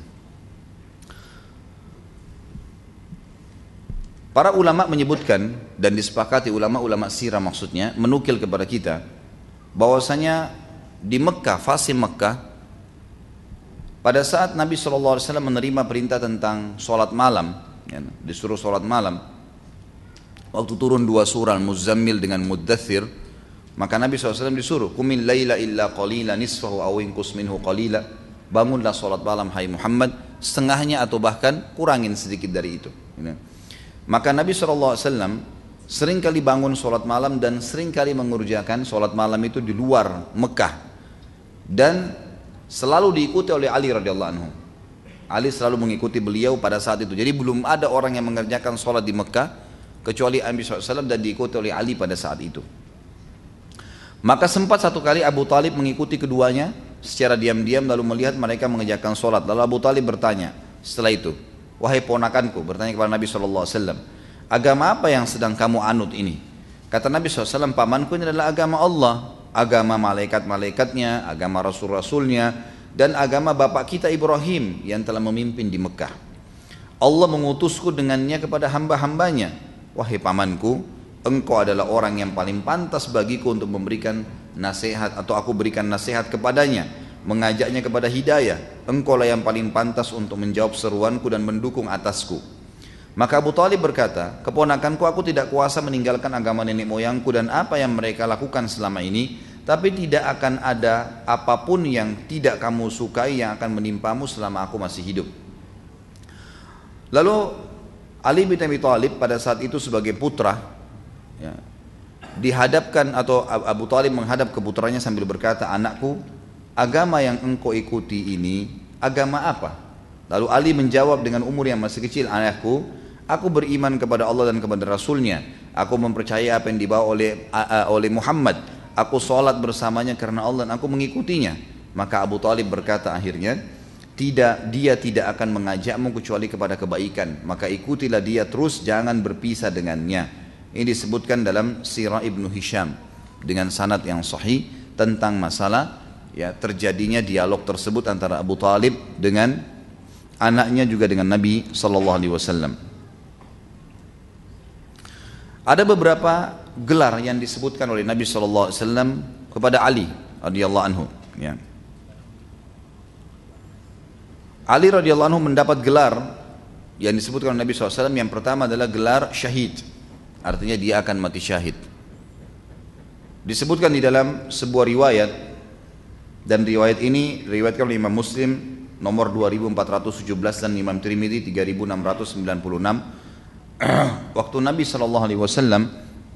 Speaker 1: Para ulama menyebutkan dan disepakati, ulama-ulama sirah maksudnya, menukil kepada kita bahwasanya di Mekah, fase Mekah, pada saat Nabi SAW menerima perintah tentang sholat malam, ya, disuruh sholat malam. Waktu turun dua surah Muzammil dengan Muddathir, maka Nabi SAW disuruh, Qumil laila illa qalila nisfahu aw inqus minhu qalila. Bangunlah sholat malam hai Muhammad, setengahnya atau bahkan kurangin sedikit dari itu. Maka Nabi SAW sering kali bangun sholat malam dan sering kali mengerjakan sholat malam itu di luar Mekah. Dan selalu diikuti oleh Ali radhiyallahu anhu. Ali selalu mengikuti beliau pada saat itu. Jadi belum ada orang yang mengerjakan sholat di Mekah kecuali Nabi SAW dan diikuti oleh Ali pada saat itu. Maka sempat satu kali Abu Talib mengikuti keduanya secara diam-diam lalu melihat mereka mengerjakan sholat. Lalu Abu Talib bertanya setelah itu, wahai ponakanku, bertanya kepada Nabi SAW, agama apa yang sedang kamu anut ini? Kata Nabi SAW, pamanku ini adalah agama Allah, agama malaikat-malaikatnya, agama rasul-rasulnya, dan agama bapak kita Ibrahim yang telah memimpin di Mekah. Allah mengutusku dengannya kepada hamba-hambanya. Wahai pamanku, engkau adalah orang yang paling pantas bagiku untuk memberikan nasihat atau aku berikan nasihat kepadanya, mengajaknya kepada hidayah. Engkau lah yang paling pantas untuk menjawab seruanku dan mendukung atasku. Maka Abu Talib berkata, keponakanku, aku tidak kuasa meninggalkan agama nenek moyangku dan apa yang mereka lakukan selama ini, tapi tidak akan ada apapun yang tidak kamu sukai yang akan menimpamu selama aku masih hidup. Lalu Ali bin Abi Thalib pada saat itu sebagai putra, ya, dihadapkan atau Abu Talib menghadap ke putranya sambil berkata, anakku, agama yang engkau ikuti ini agama apa? Lalu Ali menjawab dengan umur yang masih kecil, anakku, aku beriman kepada Allah dan kepada Rasulnya. Aku mempercayai apa yang dibawa oleh Muhammad. Aku sholat bersamanya karena Allah dan aku mengikutinya. Maka Abu Talib berkata akhirnya, dia tidak akan mengajakmu kecuali kepada kebaikan. Maka ikutilah dia terus, jangan berpisah dengannya. Ini disebutkan dalam Sirah Ibnu Hisham dengan sanad yang sahih tentang masalah ya terjadinya dialog tersebut antara Abu Talib dengan anaknya juga dengan Nabi Sallallahu Alaihi Wasallam. Ada beberapa gelar yang disebutkan oleh Nabi Sallallahu Alaihi Wasallam kepada Ali radhiyallahu anhu. Ya. Ali radhiyallahu anhu mendapat gelar yang disebutkan oleh Nabi SAW. Yang pertama adalah gelar syahid, artinya dia akan mati syahid. Disebutkan di dalam sebuah riwayat, dan riwayat ini riwayatkan oleh Imam Muslim nomor 2417 dan Imam Tirmidzi 3696. Waktu Nabi SAW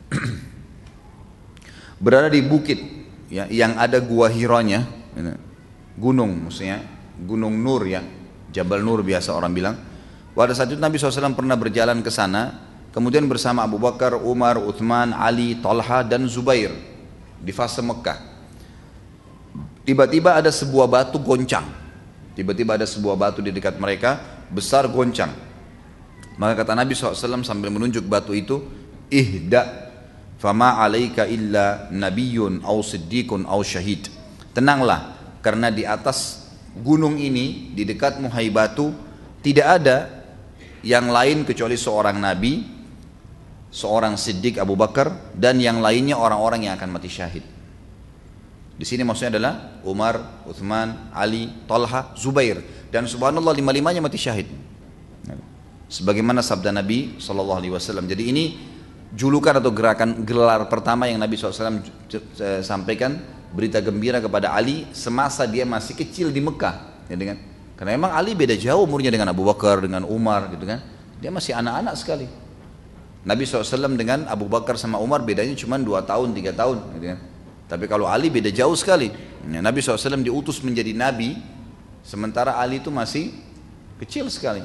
Speaker 1: berada di bukit ya, yang ada gua Hiranya, gunung maksudnya, Gunung Nur ya, Jabal Nur biasa orang bilang. Pada saat itu Nabi SAW pernah berjalan ke sana, kemudian bersama Abu Bakar, Umar, Uthman, Ali, Talha dan Zubair di fase Mekah. Tiba-tiba ada sebuah batu goncang. Tiba-tiba ada sebuah batu di dekat mereka, besar goncang. Maka kata Nabi SAW sambil menunjuk batu itu, ihda fama alaika illa nabiyyun aw siddiqun aw syahid. Tenanglah, karena di atas gunung ini, di dekatmu hai batu, tidak ada yang lain kecuali seorang nabi, seorang siddiq Abu Bakar, dan yang lainnya orang-orang yang akan mati syahid. Di sini maksudnya adalah Umar, Uthman, Ali, Talha, Zubair, dan subhanallah lima-limanya mati syahid. Sebagaimana sabda Nabi SAW. Jadi ini julukan atau gerakan gelar pertama yang Nabi SAW sampaikan, berita gembira kepada Ali semasa dia masih kecil di Mekah, ya, karena memang Ali beda jauh umurnya dengan Abu Bakar, dengan Umar, gitu kan. Dia masih anak-anak sekali. Nabi SAW dengan Abu Bakar sama Umar bedanya cuma 2 tahun, 3 tahun, gitu kan. Tapi kalau Ali beda jauh sekali. Ya, Nabi SAW diutus menjadi Nabi, sementara Ali itu masih kecil sekali.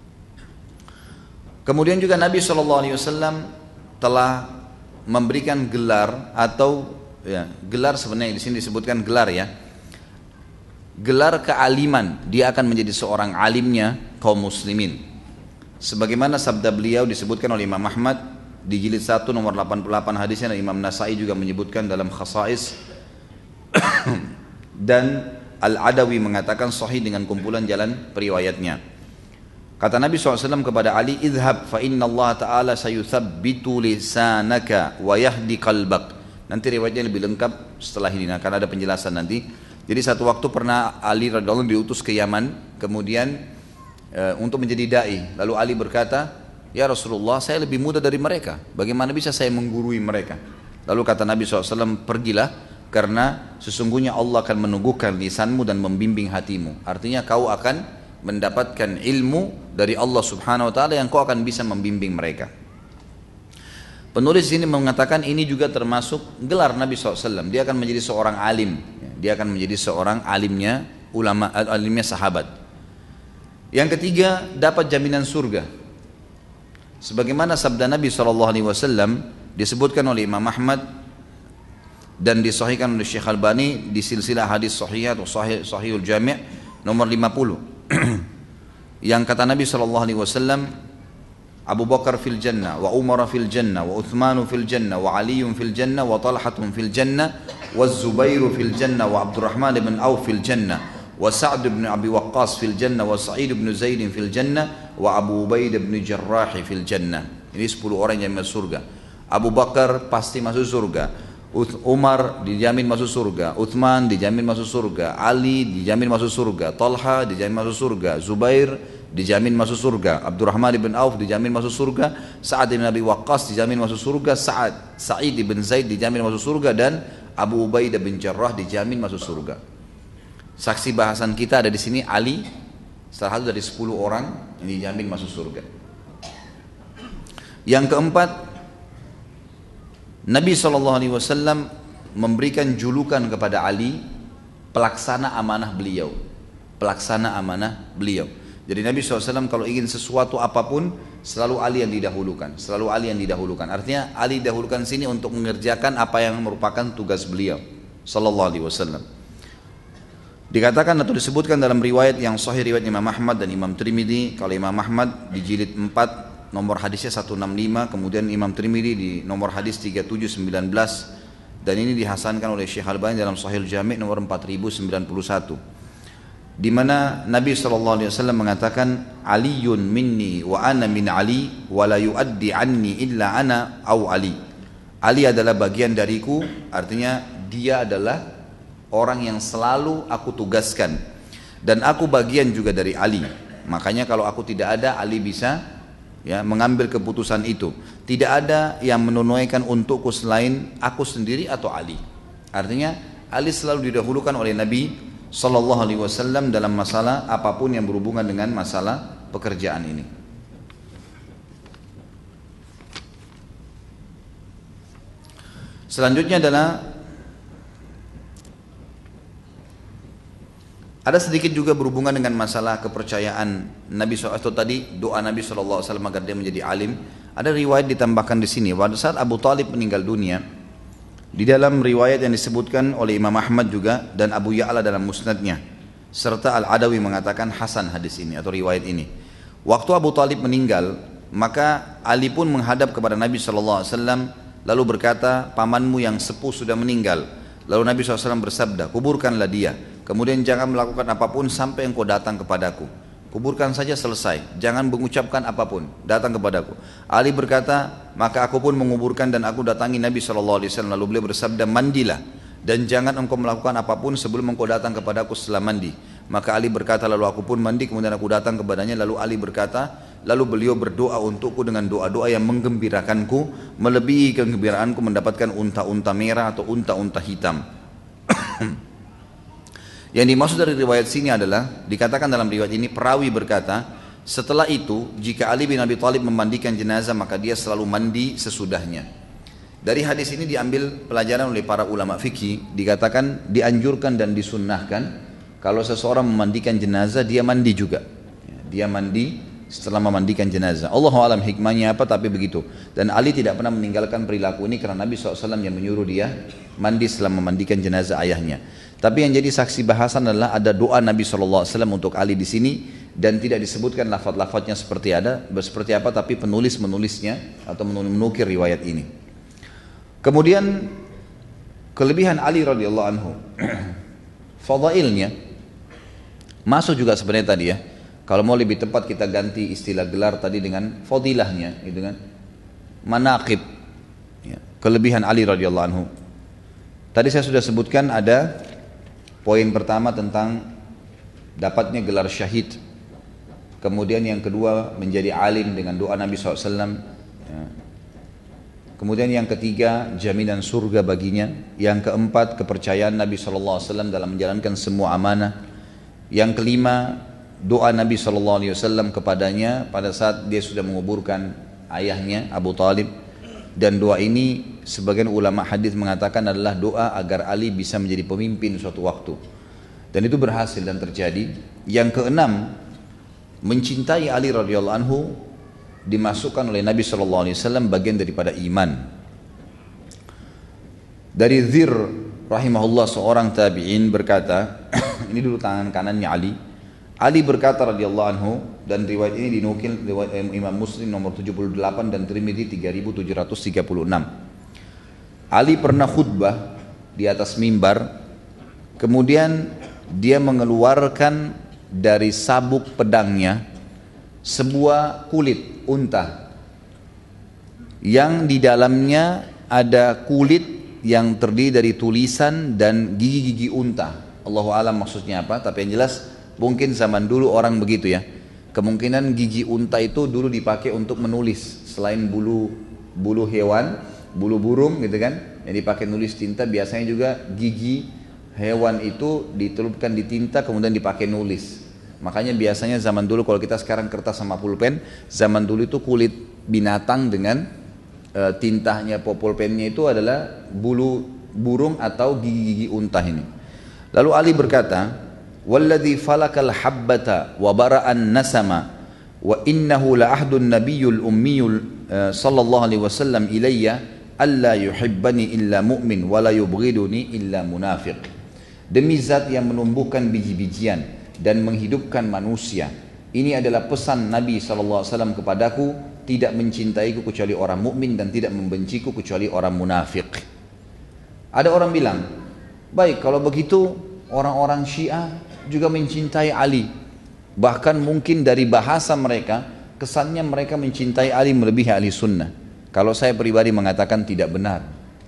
Speaker 1: Kemudian juga Nabi SAW telah memberikan gelar atau ya, gelar sebenarnya di sini disebutkan gelar ya, gelar kealiman. Dia akan menjadi seorang alimnya kaum muslimin. Sebagaimana sabda beliau disebutkan oleh Imam Ahmad di jilid 1 nomor 88 hadisnya, dan Imam Nasai juga menyebutkan dalam Khasais dan Al-Adawi mengatakan sahih dengan kumpulan jalan periwayatnya. Kata Nabi SAW kepada Ali, idhab fa inna Allah ta'ala sayuthabbitu lisanaka wa yahdi qalbak. Nanti riwayatnya lebih lengkap setelah ini, akan ada penjelasan nanti. Jadi satu waktu pernah Ali radhiyallahu anhu diutus ke Yaman, kemudian untuk menjadi dai. Lalu Ali berkata, Ya Rasulullah, saya lebih muda dari mereka, bagaimana bisa saya menggurui mereka? Lalu kata Nabi SAW, pergilah, karena sesungguhnya Allah akan menunggukan lisanmu dan membimbing hatimu. Artinya kau akan mendapatkan ilmu dari Allah Subhanahu Wa Taala yang kau akan bisa membimbing mereka. Penulis ini mengatakan ini juga termasuk gelar Nabi SAW. Dia akan menjadi seorang alim. Dia akan menjadi seorang alimnya ulama, alimnya sahabat. Yang ketiga, dapat jaminan surga. Sebagaimana sabda Nabi SAW disebutkan oleh Imam Ahmad dan disahihkan oleh Syekh Albani di silsilah hadis sahih atau sahihul jami' nomor 50. Yang kata Nabi SAW, Abu Bakar fil jannah, wa Umar fil jannah, wa Uthman fil jannah, wa Ali fil jannah, wa Talha fil jannah, wa Zubair fil jannah, wa Abdurrahman bin Auf fil jannah, wa Sa'd bin Abi Waqqas fil jannah, wa Sa'id bin Zaid fil jannah, wa Abu Ubaid bin Jarrah fil jannah. Ini 10 orang yang masuk surga. Abu Bakar pasti masuk surga, Umar dijamin masuk surga, Uthman dijamin masuk surga, Ali dijamin masuk surga, Talha dijamin masuk surga, Zubair dijamin masuk surga, Abdurrahman bin Auf dijamin masuk surga, Sa'ad bin Abi Waqqas dijamin masuk surga, Sa'id bin Zaid dijamin masuk surga, dan Abu Ubaidah bin Jarrah dijamin masuk surga. Saksi bahasan kita ada di sini Ali, salah satu dari 10 orang yang dijamin masuk surga. Yang keempat, Nabi SAW memberikan julukan kepada Ali pelaksana amanah beliau. Pelaksana amanah beliau. Jadi Nabi SAW kalau ingin sesuatu apapun selalu Ali yang didahulukan. Selalu Ali yang didahulukan. Artinya Ali didahulukan sini untuk mengerjakan apa yang merupakan tugas beliau Sallallahu Alaihi Wasallam. Dikatakan atau disebutkan dalam riwayat yang sahih, riwayat Imam Ahmad dan Imam Tirmidzi. Kalau Imam Ahmad di jilid 4 nomor hadisnya 165, kemudian Imam Tirmidzi di nomor hadis 3719, dan ini dihasankan oleh Syekh Albani dalam Sahih Jami' nomor 4091. Di mana Nabi SAW mengatakan, Aliyun minni wa ana min Ali wa la yuaddi anni illa ana au Ali. Ali adalah bagian dariku, artinya dia adalah orang yang selalu aku tugaskan, dan aku bagian juga dari Ali. Makanya kalau aku tidak ada, Ali bisa mengambil keputusan itu. Tidak ada yang menunaikan untukku selain aku sendiri atau Ali. Artinya Ali selalu didahulukan oleh Nabi Sallallahu Alaihi Wasallam dalam masalah apapun yang berhubungan dengan masalah pekerjaan ini. Selanjutnya adalah ada sedikit juga berhubungan dengan masalah kepercayaan Nabi SAW atau tadi doa Nabi SAW agar dia menjadi alim. Ada riwayat ditambahkan di sini pada saat Abu Talib meninggal dunia. Di dalam riwayat yang disebutkan oleh Imam Ahmad juga dan Abu Ya'la dalam musnadnya, serta Al-Adawi mengatakan hasan hadis ini atau riwayat ini. Waktu Abu Talib meninggal, maka Ali pun menghadap kepada Nabi SAW lalu berkata, pamanmu yang sepuh sudah meninggal. Lalu Nabi SAW bersabda, kuburkanlah dia, kemudian jangan melakukan apapun sampai engkau datang kepadaku. Kuburkan saja selesai, jangan mengucapkan apapun, datang kepadaku. Ali berkata, maka aku pun menguburkan dan aku datangi Nabi SAW. Lalu beliau bersabda, mandilah dan jangan engkau melakukan apapun sebelum engkau datang kepadaku setelah mandi. Maka Ali berkata, lalu aku pun mandi, kemudian aku datang kepadanya. Lalu Ali berkata, lalu beliau berdoa untukku dengan doa-doa yang menggembirakanku, melebihi kegembiraanku mendapatkan unta-unta merah atau unta-unta hitam. Yang dimaksud dari riwayat sini adalah, dikatakan dalam riwayat ini, perawi berkata, setelah itu jika Ali bin Abi Thalib memandikan jenazah maka dia selalu mandi sesudahnya. Dari hadis ini diambil pelajaran oleh para ulama fikih, dikatakan dianjurkan dan disunnahkan kalau seseorang memandikan jenazah dia mandi juga. Dia mandi setelah memandikan jenazah. Allahu a'lam hikmahnya apa, tapi begitu. Dan Ali tidak pernah meninggalkan perilaku ini karena Nabi SAW yang menyuruh dia mandi setelah memandikan jenazah ayahnya. Tapi yang jadi saksi bahasan adalah ada doa Nabi SAW untuk Ali di sini, dan tidak disebutkan lafaz-lafaznya seperti apa, tapi penulis menulisnya atau menukir riwayat ini. Kemudian kelebihan Ali radhiyallahu anhu, fadailnya masuk juga sebenarnya tadi ya. Kalau mau lebih tepat kita ganti istilah gelar tadi dengan fadilahnya, gitu kan? Manaqib, ya, kelebihan Ali radhiyallahu anhu. Tadi saya sudah sebutkan ada poin pertama tentang dapatnya gelar syahid. Kemudian yang kedua menjadi alim dengan doa Nabi SAW. Ya. Kemudian yang ketiga jaminan surga baginya. Yang keempat kepercayaan Nabi SAW dalam menjalankan semua amanah. Yang kelima doa Nabi SAW kepadanya pada saat dia sudah menguburkan ayahnya Abu Talib. Dan doa ini sebagian ulama hadis mengatakan adalah doa agar Ali bisa menjadi pemimpin suatu waktu. Dan itu berhasil dan terjadi. Yang keenam, mencintai Ali radhiyallahu anhu dimasukkan oleh Nabi SAW bagian daripada iman. Dari Dzir rahimahullah seorang tabi'in berkata, ini dulu tangan kanannya Ali. Ali berkata radhiyallahu anhu, dan riwayat ini dinukil riwayat Imam Muslim nomor 78 dan Tirmidzi 3736. Ali pernah khutbah di atas mimbar, kemudian dia mengeluarkan dari sabuk pedangnya sebuah kulit unta yang di dalamnya ada kulit yang terdiri dari tulisan dan gigi-gigi unta. Allahu alam maksudnya apa, tapi yang jelas mungkin zaman dulu orang begitu ya. Kemungkinan gigi unta itu dulu dipakai untuk menulis, selain bulu hewan, bulu burung gitu kan, yang dipakai nulis tinta. Biasanya juga gigi hewan itu ditelupkan di tinta kemudian dipakai nulis. Makanya biasanya zaman dulu, kalau kita sekarang kertas sama pulpen, zaman dulu itu kulit binatang dengan tintanya pulpennya itu adalah bulu burung atau gigi-gigi unta ini. Lalu Ali berkata, "Walladzi falakal habbata wa bara'an nasama wa innahu la ahdun nabiyyul ummiyul sallallahu alaihi wasallam ilayya alla yuhibbani illa mu'min wa la yubghiduni illa munafiq." Demi zat yang menumbuhkan biji-bijian dan menghidupkan manusia, ini adalah pesan Nabi SAW kepadaku, tidak mencintaiku kecuali orang mukmin dan tidak membenciku kecuali orang munafik. Ada orang bilang, baik kalau begitu orang-orang Syiah juga mencintai Ali. Bahkan mungkin dari bahasa mereka, kesannya mereka mencintai Ali melebihi ahli sunnah. Kalau saya pribadi mengatakan tidak benar.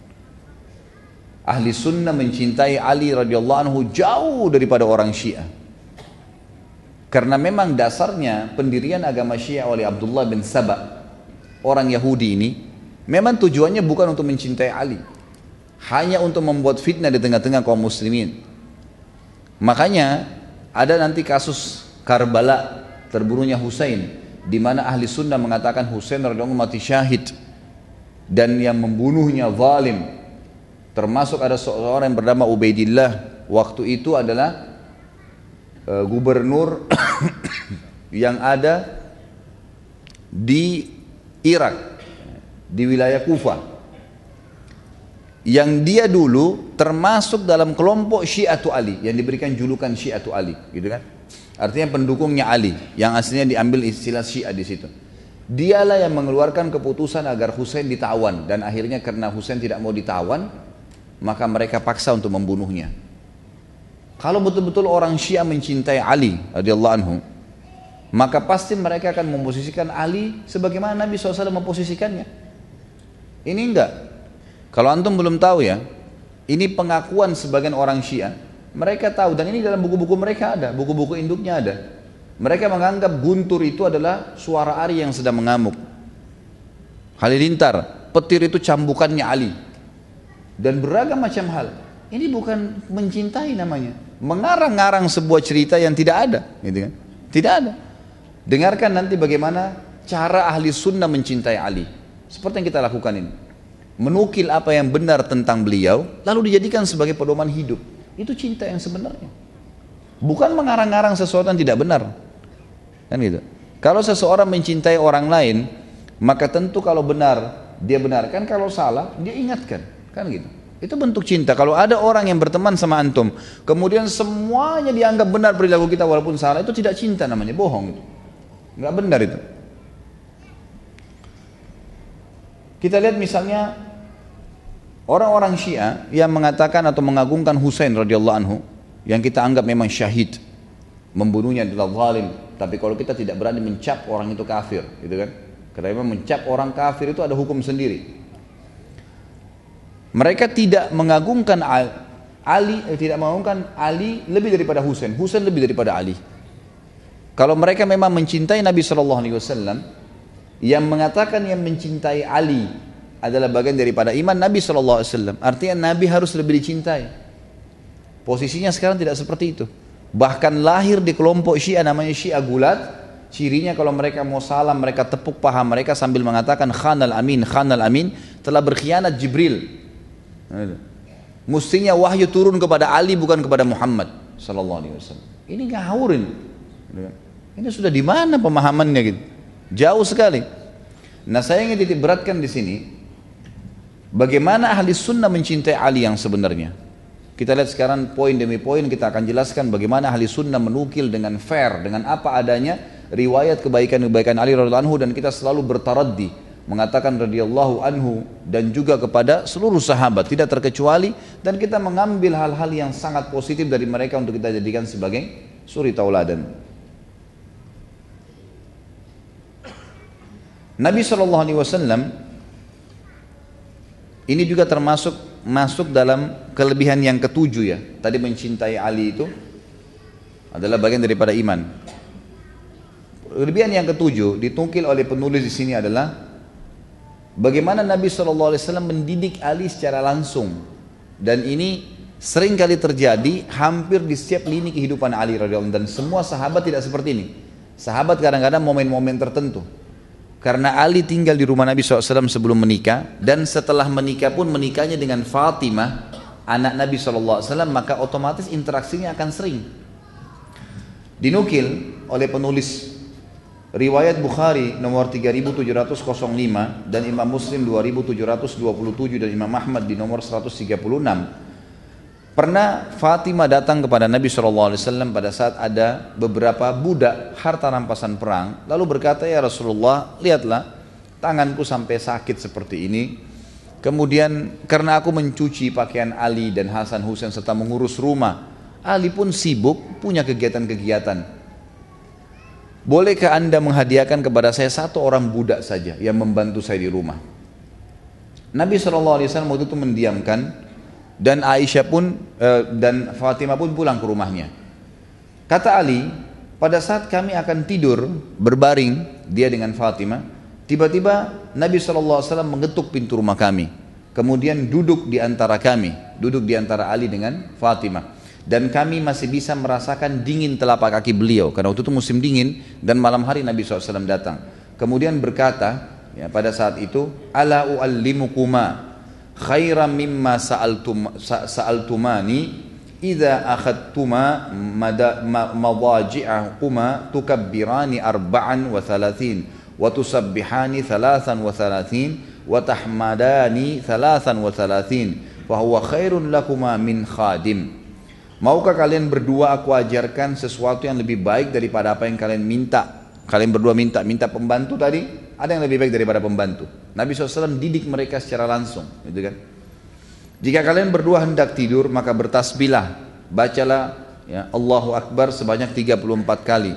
Speaker 1: Ahli sunnah mencintai Ali radhiyallahu anhu jauh daripada orang Syiah. Karena memang dasarnya pendirian agama Syiah oleh Abdullah bin Saba, orang Yahudi ini, memang tujuannya bukan untuk mencintai Ali, hanya untuk membuat fitnah di tengah-tengah kaum muslimin. Makanya ada nanti kasus Karbala, terbunuhnya Husain, di mana ahli sunnah mengatakan Husain radhiyallahu anhu mati syahid dan yang membunuhnya zalim. Termasuk ada seorang yang bernama Ubaidillah, waktu itu adalah gubernur yang ada di Irak, di wilayah Kufah, yang dia dulu termasuk dalam kelompok Syiatu Ali, yang diberikan julukan Syiatu Ali, gitu kan? Artinya pendukungnya Ali, yang aslinya diambil istilah Syiah di situ. Dialah yang mengeluarkan keputusan agar Husain ditawan, dan akhirnya karena Husain tidak mau ditawan, maka mereka paksa untuk membunuhnya. Kalau betul-betul orang Syiah mencintai Ali radhiyallahu anhu, maka pasti mereka akan memposisikan Ali sebagaimana Nabi SAW memposisikannya. Ini enggak. Kalau antum belum tahu ya, ini pengakuan sebagian orang Syiah. Mereka tahu, dan ini dalam buku-buku mereka ada, buku-buku induknya ada. Mereka menganggap guntur itu adalah suara Ari yang sedang mengamuk. Halilintar, petir itu cambukannya Ali. Dan beragam macam hal. Ini bukan mencintai namanya, mengarang-arang sebuah cerita yang tidak ada, gitu kan? Tidak ada. Dengarkan nanti bagaimana cara ahli sunnah mencintai Ali. Seperti yang kita lakukan ini, menukil apa yang benar tentang beliau, lalu dijadikan sebagai pedoman hidup. Itu cinta yang sebenarnya, bukan mengarang-arang sesuatu yang tidak benar, kan gitu. Kalau seseorang mencintai orang lain, maka tentu kalau benar dia benarkan, kalau salah dia ingatkan, kan gitu. Itu bentuk cinta. Kalau ada orang yang berteman sama antum, kemudian semuanya dianggap benar perilaku kita walaupun salah, itu tidak cinta namanya, bohong itu, nggak benar itu. Kita lihat misalnya orang-orang Syiah yang mengatakan atau mengagungkan Husain radhiyallahu anhu, yang kita anggap memang syahid, membunuhnya adalah zalim, tapi kalau kita tidak berani mencap orang itu kafir, gitu kan? Karena memang mencap orang kafir itu ada hukum sendiri. Mereka tidak mengagungkan Ali lebih daripada Husain, Husain lebih daripada Ali. Kalau mereka memang mencintai Nabi SAW, yang mengatakan yang mencintai Ali adalah bagian daripada iman Nabi SAW, artinya Nabi harus lebih dicintai. Posisinya sekarang tidak seperti itu. Bahkan lahir di kelompok Syiah namanya Syiah Gulat. Cirinya kalau mereka mau salam, mereka tepuk paha mereka sambil mengatakan Khanal Amin, Khanal Amin, telah berkhianat Jibril. Mestinya wahyu turun kepada Ali bukan kepada Muhammad sallallahu alaihi wasallam. Ini ngawur ini. Ini sudah di mana pemahamannya gitu? Jauh sekali. Nah, saya ingin titik beratkan di sini bagaimana ahli sunnah mencintai Ali yang sebenarnya. Kita lihat sekarang poin demi poin, kita akan jelaskan bagaimana ahli sunnah menukil dengan fair, dengan apa adanya riwayat kebaikan-kebaikan Ali radhiyallahu anhu, dan kita selalu bertaraddi mengatakan radhiyallahu anhu dan juga kepada seluruh sahabat tidak terkecuali, dan kita mengambil hal-hal yang sangat positif dari mereka untuk kita jadikan sebagai suri tauladan. Nabi SAW ini juga masuk dalam kelebihan yang ketujuh ya. Tadi mencintai Ali itu adalah bagian daripada iman. Kelebihan yang ketujuh ditungkil oleh penulis di sini adalah bagaimana Nabi SAW mendidik Ali secara langsung, dan ini sering kali terjadi hampir di setiap lini kehidupan Ali radhiyallahu anhu, dan semua sahabat tidak seperti ini. Sahabat kadang-kadang momen-momen tertentu. Karena Ali tinggal di rumah Nabi SAW sebelum menikah, dan setelah menikah pun menikahnya dengan Fatimah, anak Nabi SAW, maka otomatis interaksinya akan sering. Dinukil oleh penulis riwayat Bukhari nomor 3705 dan Imam Muslim 2727 dan Imam Ahmad di nomor 136. Pernah Fatimah datang kepada Nabi SAW pada saat ada beberapa budak harta rampasan perang, lalu berkata, ya Rasulullah, lihatlah tanganku sampai sakit seperti ini, kemudian karena aku mencuci pakaian Ali dan Hasan Husain serta mengurus rumah, Ali pun sibuk punya kegiatan-kegiatan, bolehkah anda menghadiahkan kepada saya satu orang budak saja yang membantu saya di rumah? Nabi SAW waktu itu mendiamkan, dan Aisyah pun dan Fatimah pun pulang ke rumahnya. Kata Ali, pada saat kami akan tidur berbaring dia dengan Fatimah, tiba-tiba Nabi SAW mengetuk pintu rumah kami, kemudian duduk di antara kami, duduk di antara Ali dengan Fatimah, dan kami masih bisa merasakan dingin telapak kaki beliau karena waktu itu musim dingin dan malam hari Nabi SAW datang. Kemudian berkata ya, pada saat itu, ala uallimukuma khairan mimma sa'altumani idza akhadtuma madaji'ahuma tukabbirani arba'an wa thalathin wa tusabbihani thalathan wa thalathin wa tahmadani thalathan wa thalathin fa huwa khairun lakuma min khadim. Maukah kalian berdua aku ajarkan sesuatu yang lebih baik daripada apa yang kalian minta? Kalian berdua minta pembantu tadi, ada yang lebih baik daripada pembantu. Nabi SAW didik mereka secara langsung, gitu kan? Jika kalian berdua hendak tidur, maka bertasbihlah, bacalah ya, Allahu Akbar sebanyak 34 kali,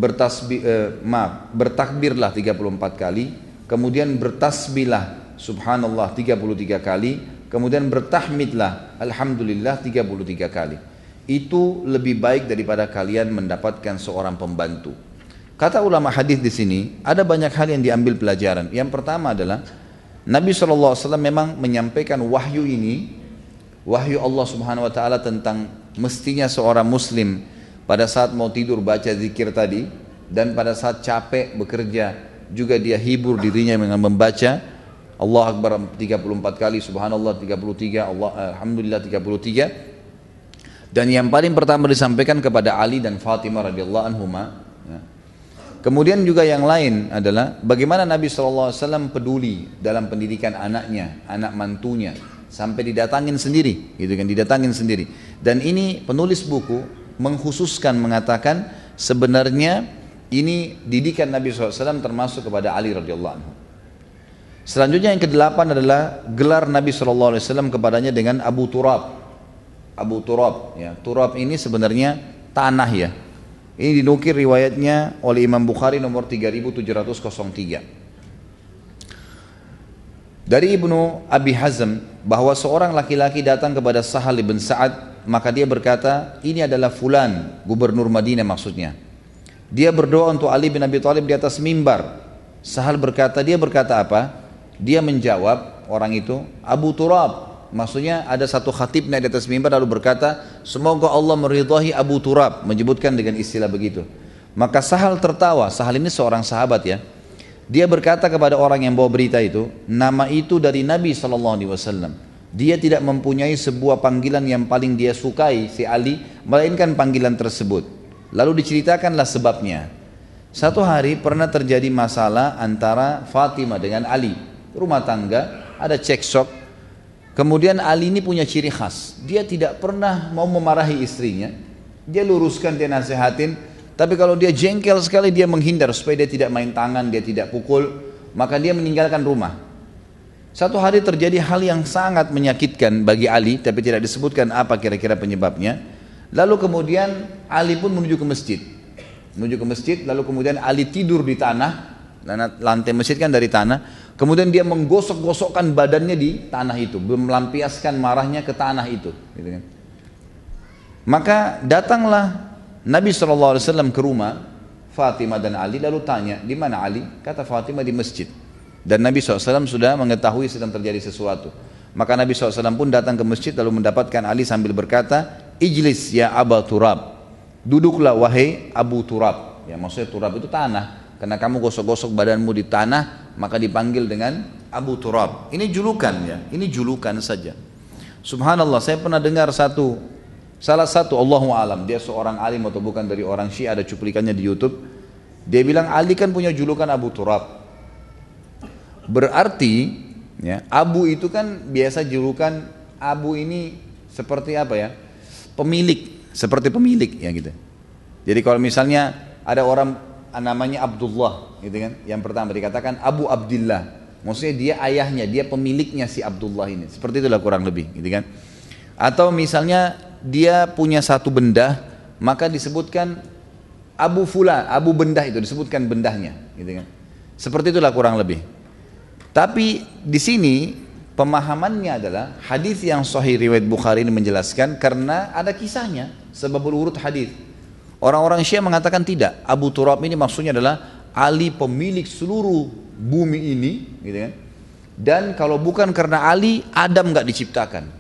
Speaker 1: bertakbirlah 34 kali, kemudian bertasbihlah Subhanallah 33 kali, kemudian bertahmidlah Alhamdulillah 33 kali. Itu lebih baik daripada kalian mendapatkan seorang pembantu. Kata ulama hadis di sini, ada banyak hal yang diambil pelajaran. Yang pertama adalah Nabi SAW memang menyampaikan wahyu ini, wahyu Allah Subhanahu Wa Taala tentang mestinya seorang Muslim pada saat mau tidur baca zikir tadi, dan pada saat capek bekerja juga dia hibur dirinya dengan membaca Allah Akbar 34 kali, Subhanallah 33, Alhamdulillah 33. Dan yang paling pertama disampaikan kepada Ali dan Fatimah radhiyallahu anhuma. Ya. Kemudian juga yang lain adalah bagaimana Nabi SAW peduli dalam pendidikan anaknya, anak mantunya, sampai didatangin sendiri, gitu kan, didatangin sendiri. Dan ini penulis buku mengkhususkan mengatakan sebenarnya ini didikan Nabi SAW termasuk kepada Ali radhiyallahu anhu. Selanjutnya yang kedelapan adalah gelar Nabi SAW kepadanya dengan Abu Turab. Abu Turab, ya. Turab ini sebenarnya tanah ya. Ini dinukir riwayatnya oleh Imam Bukhari nomor 3703. Dari Ibnu Abi Hazm bahwa seorang laki-laki datang kepada Sahal bin Sa'ad, maka dia berkata, ini adalah fulan, gubernur Madinah maksudnya. Dia berdoa untuk Ali bin Abi Thalib di atas mimbar. Sahal berkata, dia berkata apa? Dia menjawab, orang itu, Abu Turab. Maksudnya ada satu khatib naik di atas mimbar lalu berkata, semoga Allah meridhahi Abu Turab, menyebutkan dengan istilah begitu. Maka Sahal tertawa. Sahal ini seorang sahabat ya. Dia berkata kepada orang yang bawa berita itu, nama itu dari Nabi SAW. Dia tidak mempunyai sebuah panggilan yang paling dia sukai, si Ali, melainkan panggilan tersebut. Lalu diceritakanlah sebabnya. Satu hari pernah terjadi masalah antara Fatimah dengan Ali. Rumah tangga, ada cekcok. Kemudian Ali ini punya ciri khas, dia tidak pernah mau memarahi istrinya, dia luruskan, dia nasihatin, tapi kalau dia jengkel sekali dia menghindar supaya dia tidak main tangan, dia tidak pukul, maka dia meninggalkan rumah. Satu hari terjadi hal yang sangat menyakitkan bagi Ali, tapi tidak disebutkan apa kira-kira penyebabnya. Lalu kemudian Ali pun menuju ke masjid, lalu kemudian Ali tidur di tanah, lantai masjid kan dari tanah. Kemudian dia menggosok-gosokkan badannya di tanah itu, melampiaskan marahnya ke tanah itu. Gitu kan. Maka datanglah Nabi SAW ke rumah Fatimah dan Ali, lalu tanya, di mana Ali? Kata Fatimah, di masjid. Dan Nabi SAW sudah mengetahui sedang terjadi sesuatu. Maka Nabi SAW pun datang ke masjid lalu mendapatkan Ali sambil berkata, Ijlis ya Aba Turab, duduklah wahai Abu Turab. Ya, maksudnya Turab itu tanah. Karena kamu gosok-gosok badanmu di tanah, maka dipanggil dengan Abu Turab. Ini julukan ya, ini julukan saja. Subhanallah, saya pernah dengar salah satu Allahu alam, dia seorang alim atau bukan dari orang Syiah, ada cuplikannya di YouTube. Dia bilang Ali kan punya julukan Abu Turab. Berarti ya, Abu itu kan biasa julukan Abu ini seperti apa ya? Pemilik, seperti pemilik ya gitu. Jadi kalau misalnya ada orang namanya Abdullah gitu kan, yang pertama dikatakan Abu Abdillah, maksudnya dia ayahnya, dia pemiliknya si Abdullah ini, seperti itulah kurang lebih gitu kan. Atau misalnya dia punya satu benda, maka disebutkan Abu Fulan, Abu Bendah, itu disebutkan bendahnya gitu kan. Seperti itulah kurang lebih. Tapi di sini pemahamannya adalah hadis yang sahih riwayat Bukhari ini menjelaskan karena ada kisahnya, sebabul urut hadis. Orang-orang Syiah mengatakan tidak, Abu Turab ini maksudnya adalah Ali pemilik seluruh bumi ini gitu kan. Dan kalau bukan karena Ali, Adam nggak diciptakan.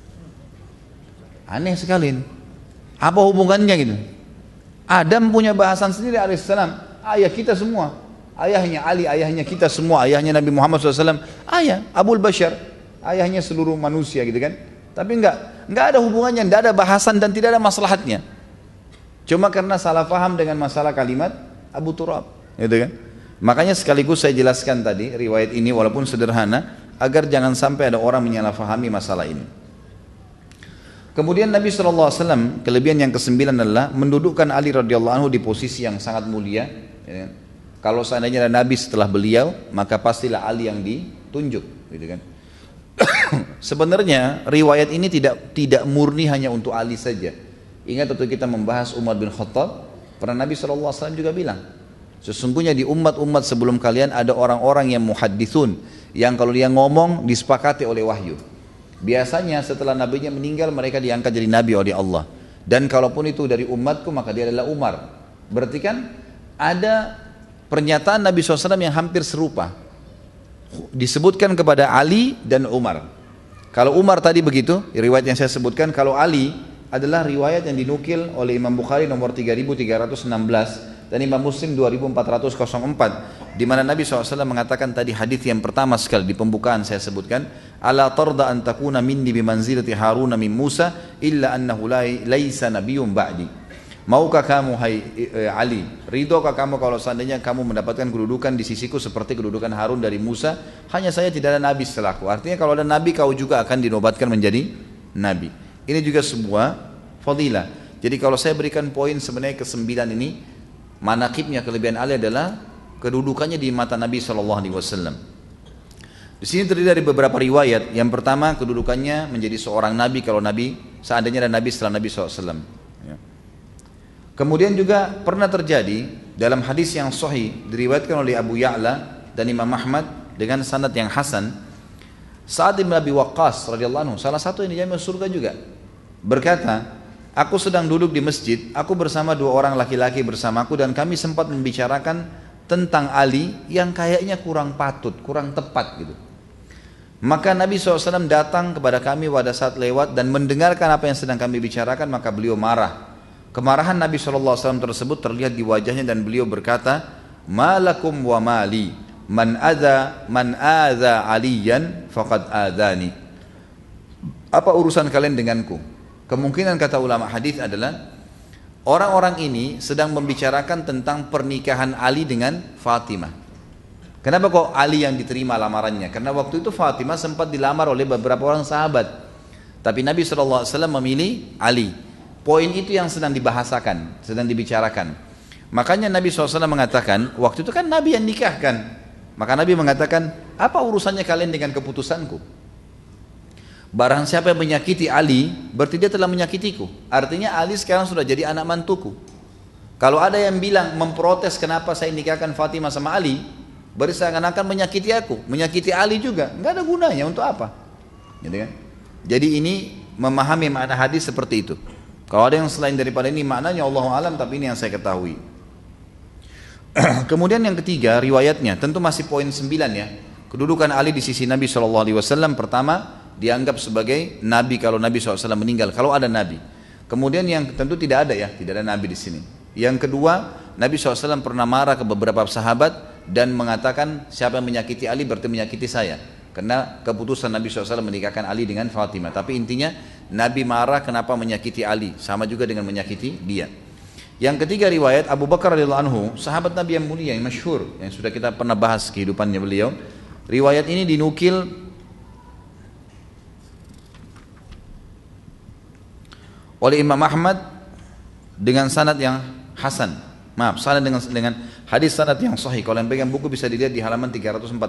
Speaker 1: Aneh sekali. Apa hubungannya gitu? Adam punya bahasan sendiri alaihissalam, ayah kita semua. Ayahnya Ali, ayahnya kita semua, ayahnya Nabi Muhammad SAW, ayah Abul Bashar, ayahnya seluruh manusia gitu kan. Tapi nggak ada hubungannya, nggak ada bahasan dan tidak ada maslahatnya. Cuma karena salah faham dengan masalah kalimat Abu Turab, gitu kan? Makanya sekaligus saya jelaskan tadi riwayat ini walaupun sederhana agar jangan sampai ada orang menyalahfahami masalah ini. Kemudian Nabi SAW kelebihan yang ke-9 adalah mendudukkan Ali radhiyallahu anhu di posisi yang sangat mulia. Ya. Kalau seandainya ada Nabi setelah beliau, maka pastilah Ali yang ditunjuk, gitu kan? Sebenarnya riwayat ini tidak murni hanya untuk Ali saja. Ingat waktu kita membahas Umar bin Khattab, pernah Nabi SAW juga bilang, sesungguhnya di umat-umat sebelum kalian ada orang-orang yang muhaddithun, yang kalau dia ngomong disepakati oleh wahyu. Biasanya setelah nabinya meninggal mereka diangkat jadi nabi oleh Allah. Dan kalaupun itu dari umatku maka dia adalah Umar. Berarti kan ada pernyataan Nabi SAW yang hampir serupa. Disebutkan kepada Ali dan Umar. Kalau Umar tadi begitu, riwayat yang saya sebutkan, kalau Ali adalah riwayat yang dinukil oleh Imam Bukhari nomor 3316 dan Imam Muslim 2404, di mana Nabi SAW mengatakan tadi hadis yang pertama sekali di pembukaan saya sebutkan, ala tarda an takuna minni bimanzilati Harun min Musa illa annahu laisa nabiyyun ba'di. Maukah kamu hai Ali, ridhokah kamu kalau seandainya kamu mendapatkan kedudukan di sisiku seperti kedudukan Harun dari Musa, hanya saya tidak ada nabi setelahku. Artinya kalau ada nabi kau juga akan dinobatkan menjadi nabi. Ini juga sebuah fadilah. Jadi kalau saya berikan poin sebenarnya ke-9 ini, manaqibnya kelebihan Ali adalah kedudukannya di mata Nabi SAW. Di sini terdiri dari beberapa riwayat. Yang pertama kedudukannya menjadi seorang nabi kalau nabi seandainya ada nabi setelah Nabi SAW. Ya. Kemudian juga pernah terjadi dalam hadis yang sahih diriwayatkan oleh Abu Ya'la dan Imam Ahmad dengan sanad yang hasan. Sa'ad bin Abi Waqqas radhiyallahu anhu, salah satu yang dijamin surga juga, berkata, Aku sedang duduk di masjid, aku bersama dua orang laki-laki bersamaku dan kami sempat membicarakan tentang Ali yang kayaknya kurang patut, kurang tepat gitu. Maka Nabi SAW datang kepada kami pada saat lewat dan mendengarkan apa yang sedang kami bicarakan, maka beliau marah. Kemarahan Nabi SAW tersebut terlihat di wajahnya dan beliau berkata, "Malakum wa mali, man adza aliyan faqad adzani." Apa urusan kalian denganku? Kemungkinan kata ulama hadis adalah orang-orang ini sedang membicarakan tentang pernikahan Ali dengan Fatimah. Kenapa kok Ali yang diterima lamarannya? Karena waktu itu Fatimah sempat dilamar oleh beberapa orang sahabat. Tapi Nabi SAW memilih Ali. Poin itu yang sedang dibahasakan, sedang dibicarakan. Makanya Nabi SAW mengatakan, waktu itu kan Nabi yang nikahkan. Maka Nabi mengatakan, apa urusannya kalian dengan keputusanku? Barang siapa yang menyakiti Ali, berarti dia telah menyakitiku. Artinya Ali sekarang sudah jadi anak mantuku. Kalau ada yang bilang memprotes kenapa saya nikahkan Fatimah sama Ali, berarti seakan-akan menyakiti aku, menyakiti Ali juga. Nggak ada gunanya, untuk apa? Gitu kan? Jadi ini memahami makna hadis seperti itu. Kalau ada yang selain daripada ini maknanya Allahu alam, tapi ini yang saya ketahui. Kemudian yang ketiga riwayatnya, tentu masih poin 9 ya. Kedudukan Ali di sisi Nabi SAW, pertama dianggap sebagai Nabi kalau Nabi SAW meninggal, kalau ada Nabi. Kemudian yang tentu tidak ada ya, tidak ada Nabi di sini. Yang kedua, Nabi SAW pernah marah ke beberapa sahabat dan mengatakan siapa yang menyakiti Ali berarti menyakiti saya. Karena keputusan Nabi SAW menikahkan Ali dengan Fatimah. Tapi intinya Nabi marah kenapa menyakiti Ali, sama juga dengan menyakiti dia. Yang ketiga riwayat Abu Bakar radhiyallahu anhu, sahabat Nabi yang mulia yang masyhur, yang sudah kita pernah bahas kehidupannya beliau. Riwayat ini dinukil oleh Imam Ahmad dengan sanad yang hasan. Maaf, sanad dengan hadis sanad yang sahih. Kalau yang pegang buku bisa dilihat di halaman 349.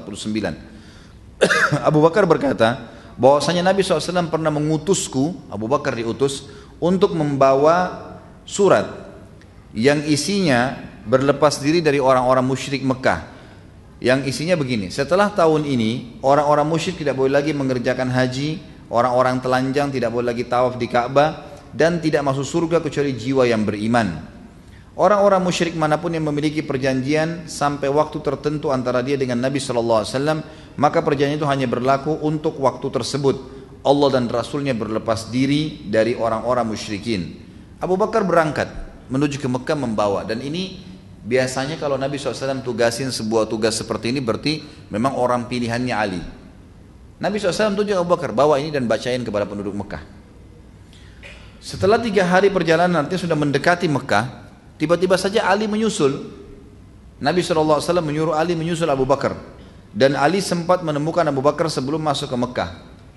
Speaker 1: Abu Bakar berkata bahwasanya Nabi SAW pernah mengutusku, Abu Bakar diutus untuk membawa surat yang isinya berlepas diri dari orang-orang musyrik Mekah. Yang isinya begini, setelah tahun ini orang-orang musyrik tidak boleh lagi mengerjakan haji, orang-orang telanjang tidak boleh lagi tawaf di Ka'bah, dan tidak masuk surga kecuali jiwa yang beriman. Orang-orang musyrik manapun yang memiliki perjanjian sampai waktu tertentu antara dia dengan Nabi SAW, maka perjanjian itu hanya berlaku untuk waktu tersebut. Allah dan Rasulnya berlepas diri dari orang-orang musyrikin. Abu Bakar berangkat menuju ke Mekah membawa, dan ini biasanya kalau Nabi SAW tugasin sebuah tugas seperti ini berarti memang orang pilihannya Ali. Nabi SAW tunjuk Abu Bakar, bawa ini dan bacain kepada penduduk Mekah. Setelah 3 hari perjalanan, artinya sudah mendekati Mekah, tiba-tiba saja Ali menyusul. Nabi SAW menyuruh Ali menyusul Abu Bakar, dan Ali sempat menemukan Abu Bakar sebelum masuk ke Mekah.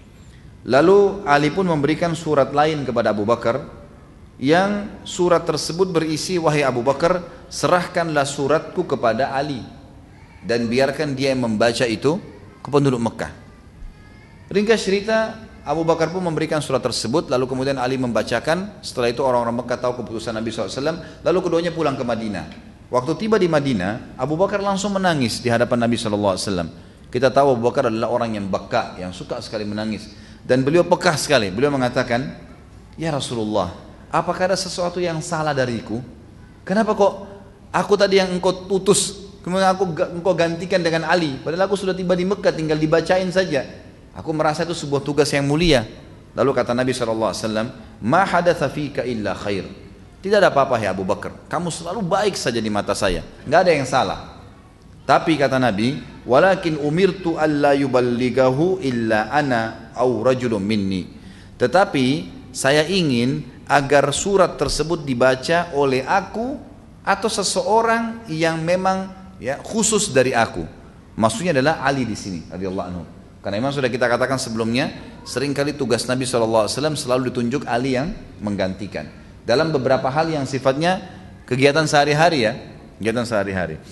Speaker 1: Lalu Ali pun memberikan surat lain kepada Abu Bakar, yang surat tersebut berisi, wahai Abu Bakar, serahkanlah suratku kepada Ali dan biarkan dia yang membaca itu ke penduduk Mekah. Ringkas cerita, Abu Bakar pun memberikan surat tersebut, lalu kemudian Ali membacakan. Setelah itu orang-orang Mekah tahu keputusan Nabi SAW, lalu keduanya pulang ke Madinah. Waktu tiba di Madinah, Abu Bakar langsung menangis di hadapan Nabi SAW. Kita tahu Abu Bakar adalah orang yang beka, yang suka sekali menangis, dan beliau pekah sekali. Beliau mengatakan, ya Rasulullah, apakah ada sesuatu yang salah dariku? Kenapa kok aku tadi yang engkau putus, kemudian engkau gantikan dengan Ali, padahal aku sudah tiba di Mekah, tinggal dibacain saja. Aku merasa itu sebuah tugas yang mulia. Lalu kata Nabi SAW, ma hadatha fika illa khair. Tidak ada apa-apa ya Abu Bakar, kamu selalu baik saja di mata saya, nggak ada yang salah. Tapi kata Nabi, walakin umirtu alla yuballighahu illa ana au rajulun minni. Tetapi saya ingin agar surat tersebut dibaca oleh aku atau seseorang yang memang ya khusus dari aku. Maksudnya adalah Ali di sini radhiyallahu anhu. Karena memang sudah kita katakan sebelumnya, seringkali tugas Nabi SAW selalu ditunjuk Ali yang menggantikan. Dalam beberapa hal yang sifatnya kegiatan sehari-hari ya, kegiatan sehari-hari.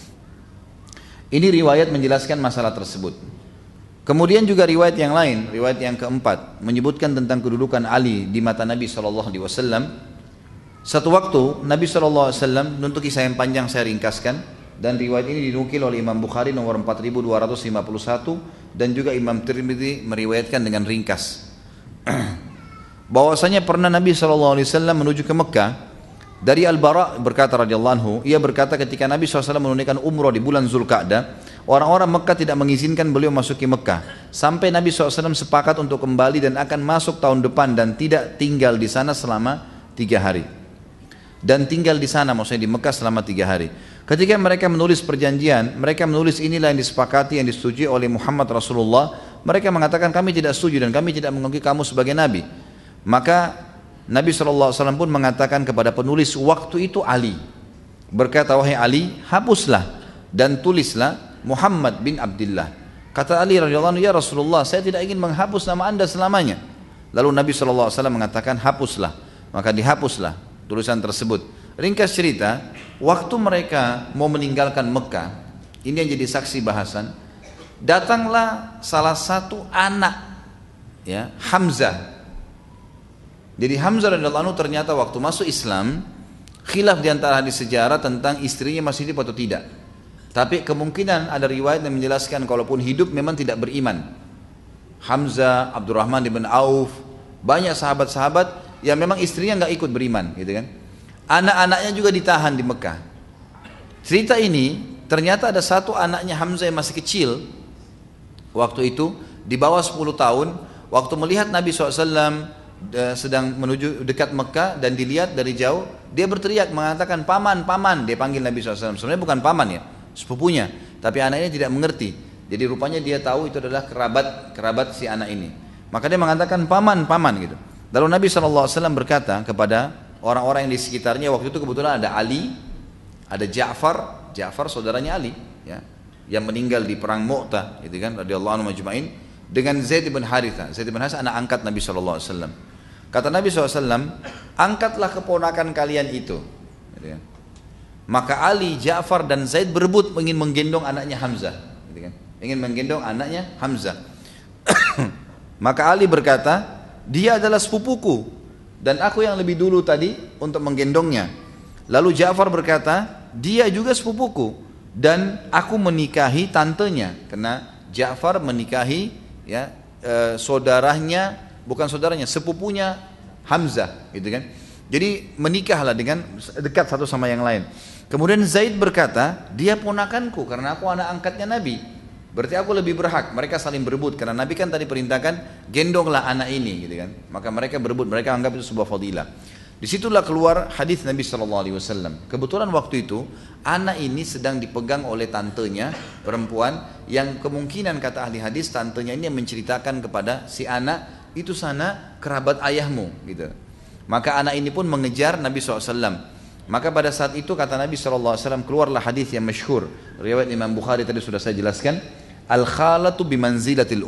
Speaker 1: Ini riwayat menjelaskan masalah tersebut. Kemudian juga riwayat yang lain, riwayat yang keempat, menyebutkan tentang kedudukan Ali di mata Nabi SAW. Satu waktu Nabi SAW, untuk kisah yang panjang saya ringkaskan, dan riwayat ini dinukil oleh Imam Bukhari nomor 4251 dan juga Imam Tirmidzi meriwayatkan dengan ringkas. bahwasanya pernah Nabi SAW menuju ke Mekah. Dari Al-Bara berkata radhiyallahu anhu, ia berkata ketika Nabi SAW menunaikan umrah di bulan Zulqa'dah, orang-orang Mekah tidak mengizinkan beliau masuki Mekah. Sampai Nabi SAW sepakat untuk kembali dan akan masuk tahun depan dan tidak tinggal di sana selama 3 hari. Dan tinggal di sana maksudnya di Mekah selama 3 hari. Ketika mereka menulis perjanjian, mereka menulis inilah yang disepakati, yang disetujui oleh Muhammad Rasulullah. Mereka mengatakan kami tidak setuju dan kami tidak mengakui kamu sebagai Nabi. Maka Nabi SAW pun mengatakan kepada penulis waktu itu Ali, berkata, wahai Ali, hapuslah dan tulislah Muhammad bin Abdullah. Kata Ali radhiyallahu anhu, ya Rasulullah, saya tidak ingin menghapus nama anda selamanya. Lalu Nabi SAW mengatakan hapuslah, maka dihapuslah tulisan tersebut. Ringkas cerita, waktu mereka mau meninggalkan Mekah, ini yang jadi saksi bahasan, datanglah salah satu anak, ya, Hamzah. Jadi Hamzah radhiyallahu anhu ternyata waktu masuk Islam, khilaf di antara hadis sejarah tentang istrinya masih hidup atau tidak. Tapi kemungkinan ada riwayat yang menjelaskan kalaupun hidup memang tidak beriman. Hamzah, Abdurrahman bin Auf, banyak sahabat-sahabat yang memang istrinya nggak ikut beriman, gitu kan. Anak-anaknya juga ditahan di Mekah. Cerita ini ternyata ada satu anaknya Hamzah yang masih kecil waktu itu, di bawah 10 tahun, waktu melihat Nabi SAW sedang menuju dekat Mekah dan dilihat dari jauh, dia berteriak mengatakan paman, paman. Dia panggil Nabi SAW, sebenarnya bukan paman ya, sepupunya, tapi anak ini tidak mengerti. Jadi rupanya dia tahu itu adalah kerabat si anak ini, maka dia mengatakan paman, paman gitu. Lalu Nabi SAW berkata kepada orang-orang yang di sekitarnya, waktu itu kebetulan ada Ali, ada Ja'far saudaranya Ali, ya, yang meninggal di perang Mu'tah, gitu kan, radhiyallahu anhu majma'in, dengan Zaid bin Haritha. Zaid bin Haritha anak angkat Nabi SAW. Kata Nabi SAW, angkatlah keponakan kalian itu. Gitu kan. Maka Ali, Ja'far dan Zaid berebut ingin menggendong anaknya Hamzah, gitu kan, ingin menggendong anaknya Hamzah. Maka Ali berkata, dia adalah sepupuku dan aku yang lebih dulu tadi untuk menggendongnya. Lalu Ja'far berkata, dia juga sepupuku dan aku menikahi tantenya, karena Ja'far menikahi, ya, saudaranya, bukan saudaranya, sepupunya Hamzah, gitu kan. Jadi menikahlah dengan dekat satu sama yang lain. Kemudian Zaid berkata, dia ponakanku karena aku anak angkatnya Nabi, berarti aku lebih berhak. Mereka saling berebut karena Nabi kan tadi perintahkan gendonglah anak ini, gitu kan. Maka mereka berebut, mereka anggap itu sebuah fadilah. Disitulah keluar hadis Nabi SAW. Kebetulan waktu itu anak ini sedang dipegang oleh tantenya perempuan, yang kemungkinan kata ahli hadis tantenya ini menceritakan kepada si anak, itu sana kerabat ayahmu, gitu. Maka anak ini pun mengejar Nabi SAW. Maka pada saat itu kata Nabi SAW, keluarlah hadis yang masyhur, riwayat Imam Bukhari tadi sudah saya jelaskan, al-khalatu bimanzilatil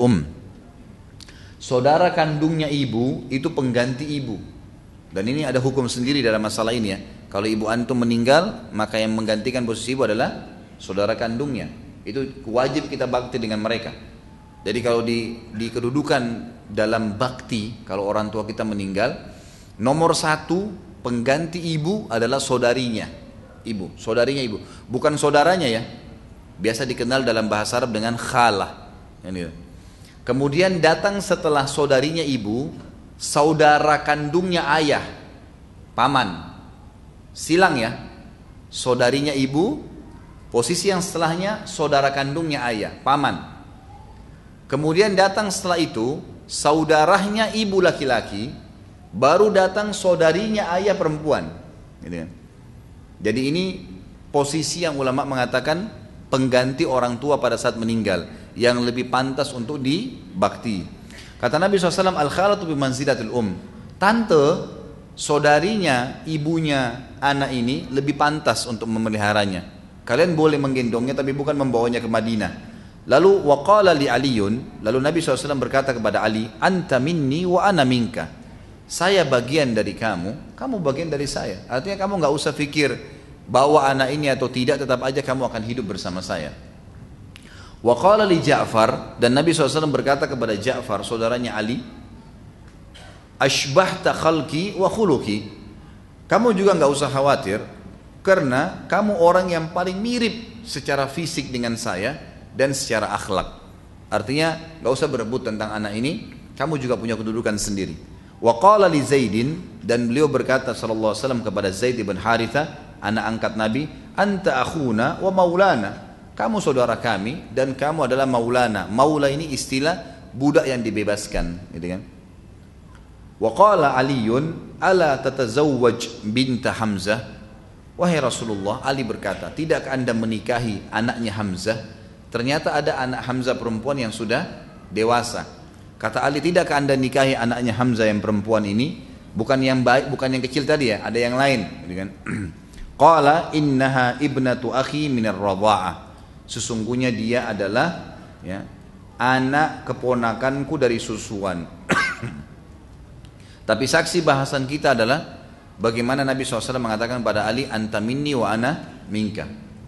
Speaker 1: saudara kandungnya ibu itu pengganti ibu. Dan ini ada hukum sendiri dalam masalah ini, ya. Kalau ibu antum meninggal, maka yang menggantikan posisi ibu adalah saudara kandungnya. Itu wajib kita bakti dengan mereka. Jadi kalau di kedudukan dalam bakti, kalau orang tua kita meninggal, nomor 1 pengganti ibu adalah saudarinya ibu, bukan saudaranya, ya. Biasa dikenal dalam bahasa Arab dengan khalah. Kemudian datang setelah saudarinya ibu, saudara kandungnya ayah, paman. Silang, ya. Saudarinya ibu, posisi yang setelahnya saudara kandungnya ayah, paman. Kemudian datang setelah itu saudaranya ibu laki-laki, baru datang saudarinya ayah perempuan, gitu kan. Jadi ini posisi yang ulama mengatakan pengganti orang tua pada saat meninggal, yang lebih pantas untuk dibakti. Kata Nabi SAW, al-khalatu bimanzilatil tante, saudarinya, ibunya anak ini lebih pantas untuk memeliharanya. Kalian boleh menggendongnya tapi bukan membawanya ke Madinah. Lalu waqala li Aliyun, lalu Nabi SAW berkata kepada Ali, anta minni wa ana minka. Saya bagian dari kamu, kamu bagian dari saya. Artinya kamu nggak usah pikir bawa anak ini atau tidak, tetap aja kamu akan hidup bersama saya. Wa qala li Ja'far, dan Nabi SAW berkata kepada Ja'far, saudaranya Ali, ashbahta khalqi wa khuluqi. Kamu juga nggak usah khawatir, karena kamu orang yang paling mirip secara fisik dengan saya dan secara akhlak. Artinya nggak usah berebut tentang anak ini, kamu juga punya kedudukan sendiri. Wa qala li Zaidin, dan beliau berkata sallallahu alaihi wasallam kepada Zaid bin Haritha, anak angkat Nabi, anta akhuna wa maulana, kamu saudara kami dan kamu adalah maulana. Maula ini istilah budak yang dibebaskan, gitu kan. Wa qala Aliun ala tatazawwaj binta Hamzah, wahai Rasulullah, Ali berkata, tidakkah anda menikahi anaknya Hamzah? Ternyata ada anak Hamzah perempuan yang sudah dewasa. Kata Ali, tidakkah anda nikahi anaknya Hamzah yang perempuan ini? Bukan yang baik, bukan yang kecil tadi ya, ada yang lain, gitu kan. Qala innaha ibnatu akhi minar radha'ah, sesungguhnya dia adalah ya, anak keponakanku dari susuan. Tapi saksi bahasan kita adalah bagaimana Nabi SAW mengatakan pada Ali, anta minni wa ana minka.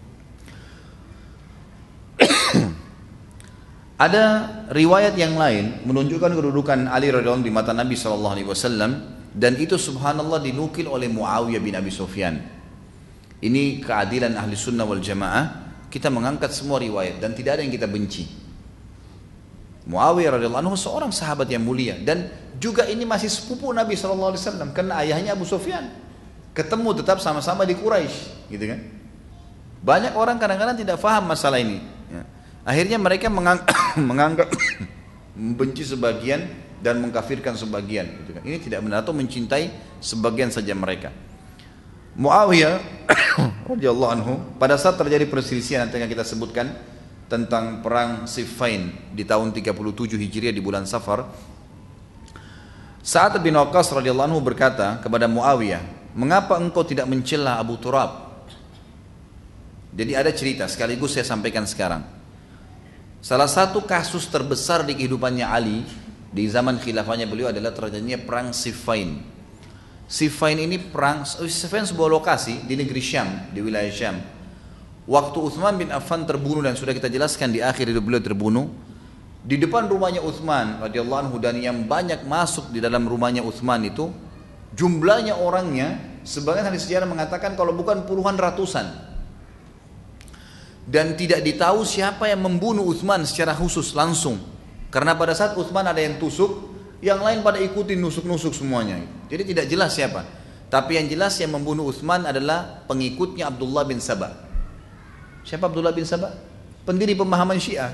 Speaker 1: Ada riwayat yang lain menunjukkan kedudukan Ali radhiyallahu anhu di mata Nabi SAW, dan itu subhanallah dinukil oleh Muawiyah bin Abi Sufyan. Ini keadilan ahli sunnah wal jamaah, kita mengangkat semua riwayat dan tidak ada yang kita benci. Muawiyah radhiyallahu anhu seorang sahabat yang mulia, dan juga ini masih sepupu Nabi SAW karena ayahnya Abu Sufyan. Ketemu tetap sama-sama di Quraisy, gitu kan. Banyak orang kadang-kadang tidak faham masalah ini ya. Akhirnya mereka menganggap membenci sebagian dan mengkafirkan sebagian, gitu kan. Ini tidak benar, atau mencintai sebagian saja mereka. Muawiyah radhiyallahu anhu, pada saat terjadi perselisihan yang tengah kita sebutkan tentang perang Siffin di tahun 37 Hijriah di bulan Safar, Sa'ad bin Waqqas radhiyallahu anhu berkata kepada Muawiyah, mengapa engkau tidak mencela Abu Turab? Jadi ada cerita, sekaligus saya sampaikan sekarang. Salah satu kasus terbesar di kehidupannya Ali di zaman khilafahnya beliau adalah terjadinya perang Siffin. Siffin ini perang, Siffin sebuah lokasi di negeri Syam, di wilayah Syam. Waktu Uthman bin Affan terbunuh, dan sudah kita jelaskan di akhir hidup beliau terbunuh, di depan rumahnya Uthman radhiyallahu anhu, dan yang banyak masuk di dalam rumahnya Uthman itu jumlahnya orangnya, sebagian ahli sejarah mengatakan kalau bukan puluhan ratusan. Dan tidak ditahu siapa yang membunuh Uthman secara khusus langsung, karena pada saat Uthman ada yang tusuk, yang lain pada ikutin nusuk-nusuk semuanya. Jadi tidak jelas siapa. Tapi yang jelas yang membunuh Uthman adalah pengikutnya Abdullah bin Sabah. Siapa Abdullah bin Sabah? Pendiri pemahaman Syiah.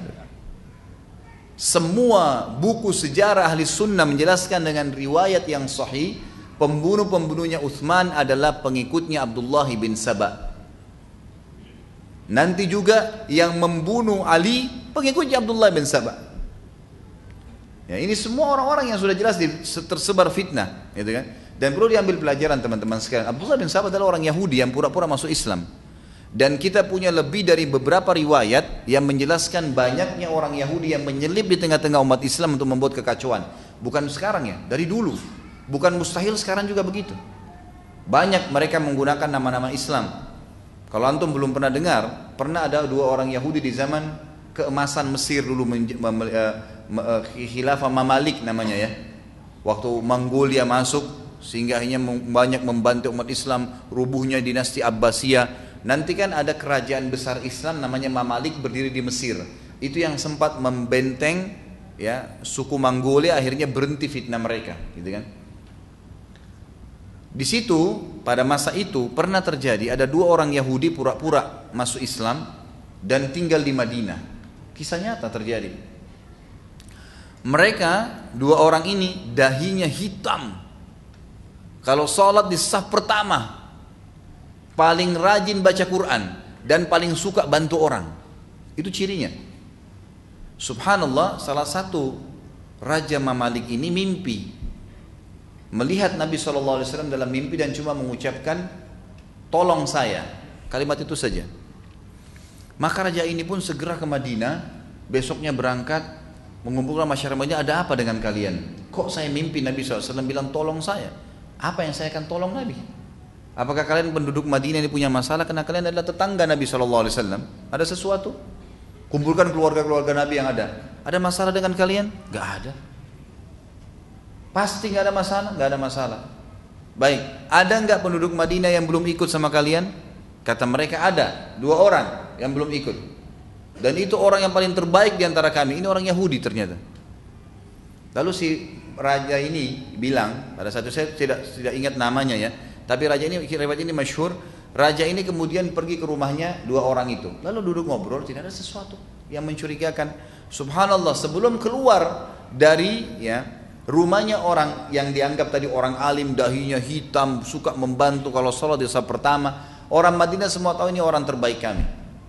Speaker 1: Semua buku sejarah ahli sunnah menjelaskan dengan riwayat yang sahih, pembunuh-pembunuhnya Uthman adalah pengikutnya Abdullah bin Sabah. Nanti juga yang membunuh Ali pengikutnya Abdullah bin Sabah. Ya, ini semua orang-orang yang sudah jelas tersebar fitnah, gitu kan? Dan perlu diambil pelajaran teman-teman sekalian. Abdullah bin Sabah adalah orang Yahudi yang pura-pura masuk Islam. Dan kita punya lebih dari beberapa riwayat yang menjelaskan banyaknya orang Yahudi yang menyelip di tengah-tengah umat Islam untuk membuat kekacauan. Bukan sekarang ya, dari dulu. Bukan mustahil sekarang juga begitu. Banyak mereka menggunakan nama-nama Islam. Kalau antum belum pernah dengar, pernah ada dua orang Yahudi di zaman keemasan Mesir dulu, khilafah Mamalik namanya ya. Waktu Mongolia masuk, sehingga akhirnya banyak membantu umat Islam, rubuhnya dinasti Abbasiyah. Nanti kan ada kerajaan besar Islam namanya Mamalik berdiri di Mesir. Itu yang sempat membenteng ya suku Mongolia, akhirnya berhenti fitnah mereka, gitu kan. Di situ pada masa itu pernah terjadi ada dua orang Yahudi pura-pura masuk Islam dan tinggal di Madinah. Kisah nyata terjadi. Mereka dua orang ini dahinya hitam. Kalau sholat di saf pertama, paling rajin baca Quran dan paling suka bantu orang. Itu cirinya. Subhanallah, salah satu Raja Mamalik ini mimpi melihat Nabi SAW dalam mimpi dan cuma mengucapkan tolong saya, kalimat itu saja. Maka raja ini pun segera ke Madinah, besoknya berangkat mengumpulkan masyarakatnya, ada apa dengan kalian? Kok saya mimpi Nabi SAW bilang tolong saya? Apa yang saya akan tolong Nabi? Apakah kalian penduduk Madinah ini punya masalah karena kalian adalah tetangga Nabi SAW? Ada sesuatu? Kumpulkan keluarga-keluarga Nabi yang ada. Ada masalah dengan kalian? Gak ada. Pasti gak ada masalah? Gak ada masalah. Baik, ada gak penduduk Madinah yang belum ikut sama kalian? Kata mereka ada, 2 orang yang belum ikut. Dan itu orang yang paling terbaik di antara kami. Ini orang Yahudi ternyata. Lalu si raja ini bilang, pada satu saya tidak ingat namanya ya, tapi raja ini, riwayat ini masyhur. Raja ini kemudian pergi ke rumahnya dua orang itu, lalu duduk ngobrol, tidak ada sesuatu yang mencurigakan. Subhanallah, sebelum keluar dari rumahnya orang yang dianggap tadi orang alim, dahinya hitam, suka membantu kalau sholat di saat pertama, orang Madinah semua tahu ini orang terbaik kami.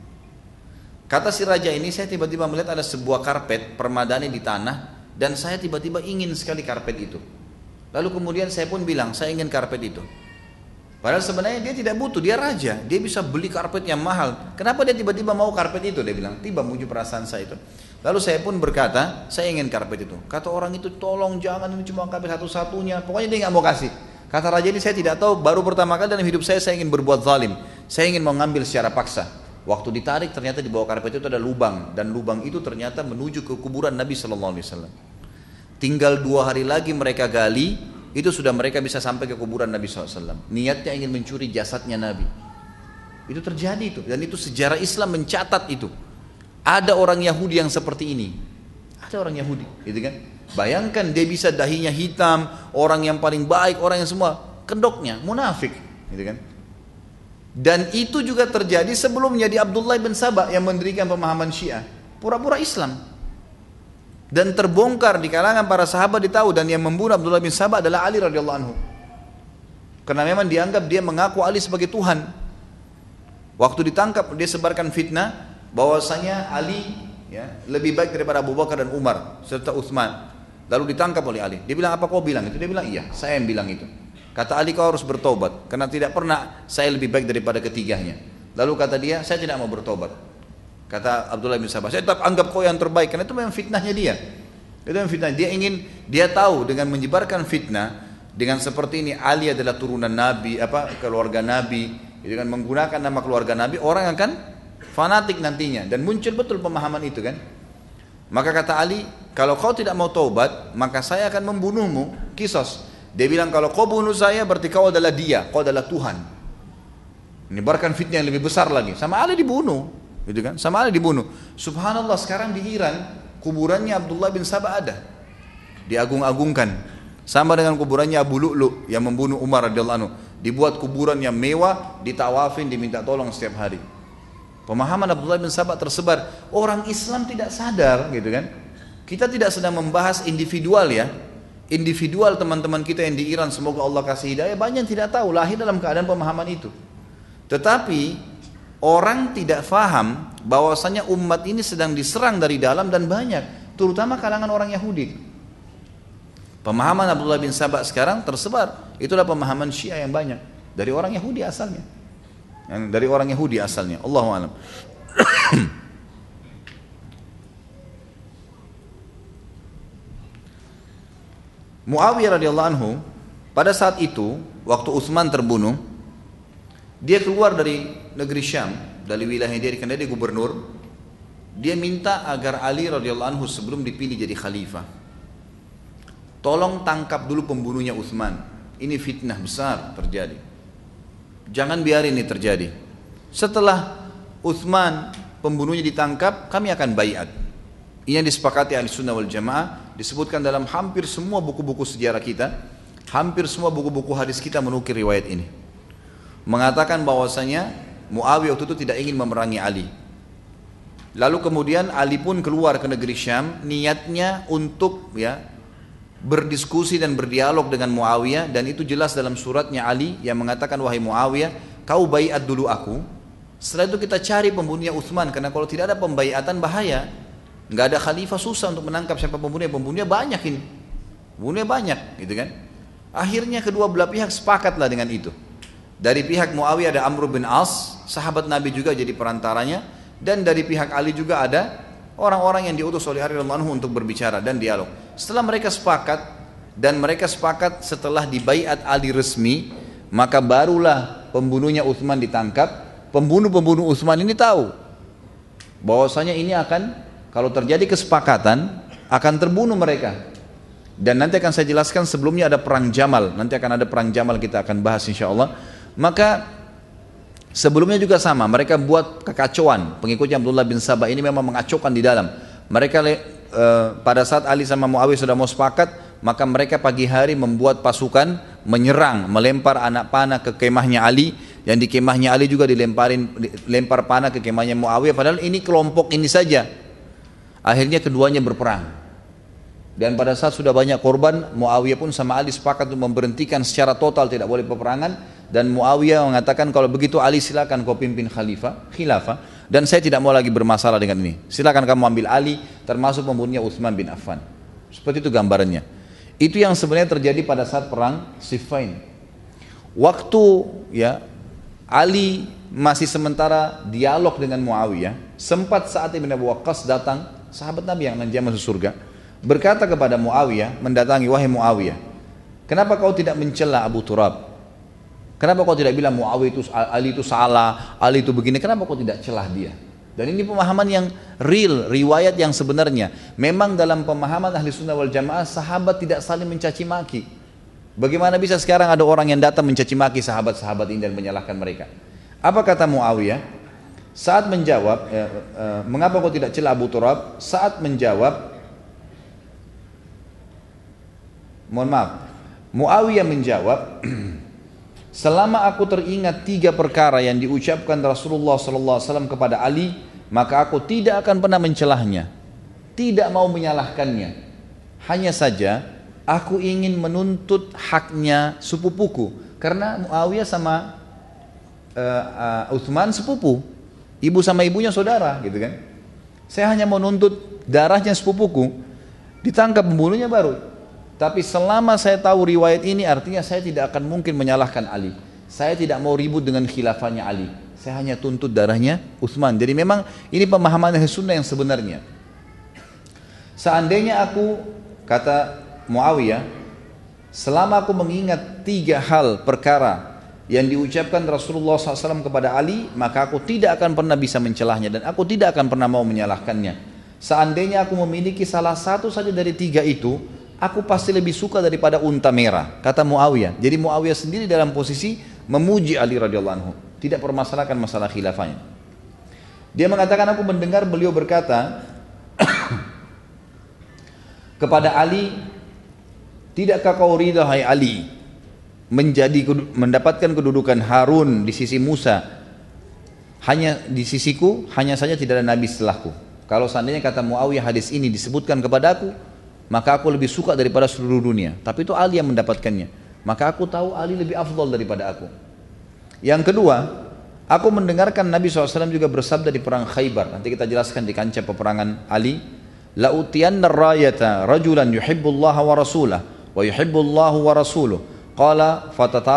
Speaker 1: Kata si raja ini, saya tiba-tiba melihat ada sebuah karpet permadani di tanah, dan saya tiba-tiba ingin sekali karpet itu. Lalu kemudian saya pun bilang, saya ingin karpet itu. Padahal sebenarnya dia tidak butuh, dia raja, dia bisa beli karpet yang mahal. Kenapa dia tiba-tiba mau karpet itu? Dia bilang, tiba muncul perasaan saya itu. Lalu saya pun berkata, saya ingin karpet itu. Kata orang itu, tolong jangan, ini cuma karpet satu-satunya. Pokoknya dia nggak mau kasih. Kata raja ini, saya tidak tahu, baru pertama kali dalam hidup saya ingin berbuat zalim. Saya ingin mengambil secara paksa. Waktu ditarik ternyata di bawah karpet itu ada lubang, dan lubang itu ternyata menuju ke kuburan Nabi SAW. Tinggal 2 hari lagi mereka gali, itu sudah mereka bisa sampai ke kuburan Nabi SAW. Niatnya ingin mencuri jasadnya Nabi. Itu terjadi itu, dan itu sejarah Islam mencatat itu. Ada orang Yahudi yang seperti ini. Ada orang Yahudi, gitu kan? Bayangkan dia bisa dahinya hitam, orang yang paling baik, orang yang semua, kedoknya munafik, gitu kan? Dan itu juga terjadi sebelumnya di Abdullah bin Sabah yang mendirikan pemahaman Syiah, pura-pura Islam. Dan terbongkar di kalangan para sahabat ditahu, dan yang membunuh Abdullah bin Sabah adalah Ali radhiyallahu anhu. Karena memang dianggap dia mengaku Ali sebagai Tuhan. Waktu ditangkap dia sebarkan fitnah bahwasanya Ali lebih baik daripada Abu Bakar dan Umar serta Utsman. Lalu ditangkap oleh Ali. Dia bilang, apa kau bilang itu? Dia bilang, iya, saya yang bilang itu. Kata Ali, kau harus bertobat karena tidak pernah saya lebih baik daripada ketiganya. Lalu kata dia, saya tidak mau bertobat. Kata Abdullah bin Sabah, saya tetap anggap kau yang terbaik, karena itu memang fitnahnya dia. Itu memang fitnah. Dia tahu dengan menyebarkan fitnah, dengan seperti ini Ali adalah turunan Nabi, keluarga Nabi, itu kan menggunakan nama keluarga Nabi, orang akan fanatik nantinya, dan muncul betul pemahaman itu kan. Maka kata Ali, kalau kau tidak mau taubat, maka saya akan membunuhmu, kisos. Dia bilang, kalau kau bunuh saya berarti kau adalah dia, kau adalah Tuhan. Menyebarkan fitnah yang lebih besar lagi. Sama Ali dibunuh. Gitu kan? Sama Ali dibunuh. Subhanallah, sekarang di Iran kuburannya Abdullah bin Sabah ada, diagung-agungkan, sama dengan kuburannya Abu Lu'lu yang membunuh Umar radhiyallahu anhu. Dibuat kuburan yang mewah, ditawafin, diminta tolong setiap hari. Pemahaman Abdullah bin Sabah tersebar. Orang Islam tidak sadar, gitu kan? Kita tidak sedang membahas individual ya. Individual teman-teman kita yang di Iran, semoga Allah kasih hidayah, banyak yang tidak tahu, lahir dalam keadaan pemahaman itu. Tetapi orang tidak faham bahwasanya umat ini sedang diserang dari dalam dan banyak, terutama kalangan orang Yahudi. Pemahaman Abdullah bin Sabah sekarang tersebar, itulah pemahaman Syiah yang banyak dari orang Yahudi asalnya. Dari orang Yahudi asalnya. Allahu a'lam. Muawiyah radhiyallahu anhu pada saat itu waktu Utsman terbunuh, dia keluar dari negeri Syam, dari wilayah dia, karena dia gubernur. Dia minta agar Ali radhiyallahu anhu sebelum dipilih jadi khalifah, tolong tangkap dulu pembunuhnya Utsman. Ini fitnah besar terjadi. Jangan biarin ini terjadi. Setelah Utsman pembunuhnya ditangkap, kami akan baiat. Ini yang disepakati Ahlussunnah wal Jamaah, disebutkan dalam hampir semua buku-buku sejarah kita, hampir semua buku-buku hadis kita menukil riwayat ini. Mengatakan bahwasanya Muawiyah waktu itu tidak ingin memerangi Ali. Lalu kemudian Ali pun keluar ke negeri Syam, niatnya untuk berdiskusi dan berdialog dengan Muawiyah, dan itu jelas dalam suratnya Ali yang mengatakan, wahai Muawiyah, kau baiat dulu aku. Setelah itu kita cari pembunuhnya Utsman, karena kalau tidak ada pembaiatan bahaya. Nggak ada khalifah, susah untuk menangkap siapa pembunuhnya. Pembunuhnya banyak ini, pembunuhnya banyak, gitu kan? Akhirnya kedua belah pihak sepakatlah dengan itu. Dari pihak Muawiyah ada Amr bin As, sahabat Nabi juga jadi perantaranya, dan dari pihak Ali juga ada orang-orang yang diutus oleh Ali radhiyallahu anhu untuk berbicara dan dialog. Setelah mereka sepakat, dan mereka sepakat setelah dibaiat Ali resmi, maka barulah pembunuhnya Utsman ditangkap. Pembunuh-pembunuh Utsman ini tahu bahwasanya ini akan, kalau terjadi kesepakatan, akan terbunuh mereka. Dan nanti akan saya jelaskan, sebelumnya ada perang Jamal. Nanti akan ada perang Jamal, kita akan bahas insya Allah. Maka sebelumnya juga sama, mereka buat kekacauan. Pengikutnya Abdullah bin Sabah ini memang mengacaukan di dalam. Mereka pada saat Ali sama Muawiyah sudah mau sepakat, maka mereka pagi hari membuat pasukan menyerang, melempar anak panah ke kemahnya Ali, dan di kemahnya Ali juga dilempar panah ke kemahnya Muawiyah, padahal ini kelompok ini saja. Akhirnya keduanya berperang. Dan pada saat sudah banyak korban, Muawiyah pun sama Ali sepakat untuk memberhentikan secara total, tidak boleh peperangan, dan Muawiyah mengatakan kalau begitu Ali silakan kau pimpin khilafah, dan saya tidak mau lagi bermasalah dengan ini. Silakan kamu ambil Ali, termasuk membunuhnya Utsman bin Affan. Seperti itu gambarannya. Itu yang sebenarnya terjadi pada saat perang Siffin. Waktu ya Ali masih sementara dialog dengan Muawiyah, sempat saat Ibn Abu Waqqas datang, sahabat Nabi yang nanti masuk surga, berkata kepada Muawiyah, mendatangi, wahai Muawiyah, kenapa kau tidak mencela Abu Turab? Kenapa kau tidak bilang Ali itu salah, Ali itu begini? Kenapa kau tidak celah dia? Dan ini pemahaman yang real, riwayat yang sebenarnya. Memang dalam pemahaman ahli sunnah wal jamaah, sahabat tidak saling mencaci maki. Bagaimana bisa sekarang ada orang yang datang mencaci maki sahabat-sahabat ini dan menyalahkan mereka? Apa kata Muawiyah? Saat menjawab, mengapa kau tidak celah Abu Turab? Saat menjawab, mohon maaf, Muawiyah menjawab, selama aku teringat 3 perkara yang diucapkan Rasulullah SAW kepada Ali, maka aku tidak akan pernah mencelahnya, tidak mau menyalahkannya. Hanya saja aku ingin menuntut haknya sepupuku, karena Muawiyah sama Utsman sepupu, ibu sama ibunya saudara, gitu kan. Saya hanya mau nuntut darahnya sepupuku, ditangkap pembunuhnya baru. Tapi selama saya tahu riwayat ini, artinya saya tidak akan mungkin menyalahkan Ali. Saya tidak mau ribut dengan khilafahnya Ali. Saya hanya tuntut darahnya Utsman. Jadi memang ini pemahaman ahli sunnah yang sebenarnya. Seandainya aku, kata Muawiyah, selama aku mengingat 3 hal perkara yang diucapkan Rasulullah SAW kepada Ali, maka aku tidak akan pernah bisa mencelahnya dan aku tidak akan pernah mau menyalahkannya. Seandainya aku memiliki salah satu saja dari 3 itu, aku pasti lebih suka daripada unta merah, kata Muawiyah. Jadi Muawiyah sendiri dalam posisi memuji Ali radhiyallahu anhu, tidak permasalahkan masalah khilafahnya. Dia mengatakan, aku mendengar beliau berkata kepada Ali, tidakkah kau ridha hai Ali mendapatkan kedudukan Harun di sisi Musa, hanya di sisiku, hanya saja tidak ada nabi setelahku. Kalau seandainya, kata Muawiyah, hadis ini disebutkan kepadaku, maka aku lebih suka daripada seluruh dunia. Tapi itu Ali yang mendapatkannya, maka aku tahu Ali lebih afdal daripada aku. Yang kedua, aku mendengarkan Nabi SAW juga bersabda di perang Khaybar. Nanti kita jelaskan di kancah peperangan Ali, la utiyanna rayata rajulan yuhibbullaha wa rasulah wa yuhibbullahu wa rasuluh, qala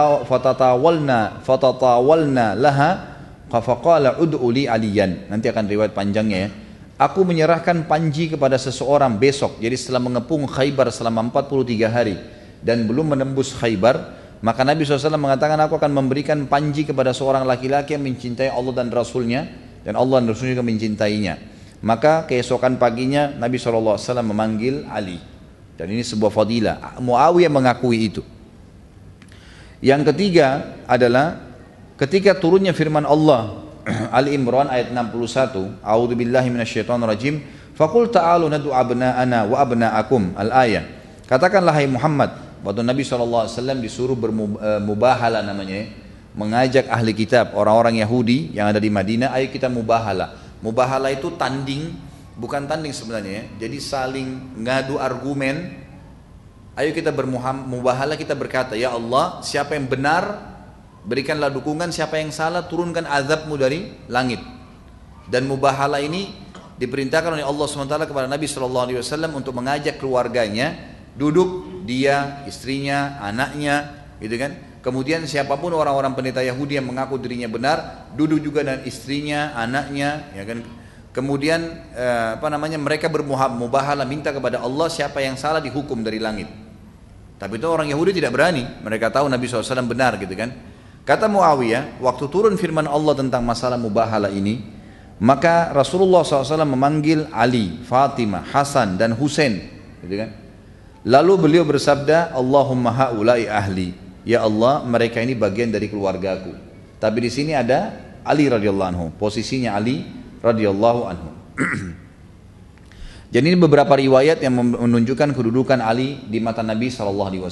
Speaker 1: fatatawalna laha faqala ud'u li aliyan. Nanti akan riwayat panjangnya ya. Aku menyerahkan panji kepada seseorang besok. Jadi setelah mengepung Khaybar selama 43 hari dan belum menembus Khaybar, maka Nabi SAW mengatakan, aku akan memberikan panji kepada seorang laki-laki yang mencintai Allah dan Rasulnya, dan Allah dan Rasulnya juga mencintainya. Maka keesokan paginya Nabi SAW memanggil Ali, dan ini sebuah fadilah. Muawiyah mengakui itu. Yang ketiga adalah ketika turunnya firman Allah Ali Imran ayat 61, a'udzubillahi minasyaitonirrajim, faqul ta'alu nad'u abna'ana wa abna'akum, al-ayah. Katakanlah hai Muhammad, waktu Nabi SAW disuruh bermubahala namanya, mengajak ahli kitab, orang-orang Yahudi yang ada di Madinah, ayo kita mubahala. Mubahala itu tanding, bukan tanding sebenarnya ya. Jadi saling ngadu argumen. Ayo kita bermubahala, kita berkata, ya Allah, siapa yang benar berikanlah dukungan, siapa yang salah turunkan azabmu dari langit. Dan mubahala ini diperintahkan oleh Allah SWT kepada Nabi SAW untuk mengajak keluarganya duduk, dia, istrinya, anaknya, gitu kan. Kemudian siapapun orang-orang pendeta Yahudi yang mengaku dirinya benar, duduk juga dengan istrinya, anaknya, ya kan. Kemudian mereka bermubahala, minta kepada Allah siapa yang salah dihukum dari langit. Tapi itu orang Yahudi tidak berani, mereka tahu Nabi SAW benar, gitu kan. Kata Muawiyah, waktu turun firman Allah tentang masalah mubahala ini, maka Rasulullah SAW memanggil Ali, Fatimah, Hasan dan Husain, gitu kan? Lalu beliau bersabda, Allahumma haulai ahli, ya Allah, mereka ini bagian dari keluargaku. Tapi di sini ada Ali radhiyallahu anhu, posisinya Ali radhiyallahu anhu. Jadi ini beberapa riwayat yang menunjukkan kedudukan Ali di mata Nabi SAW.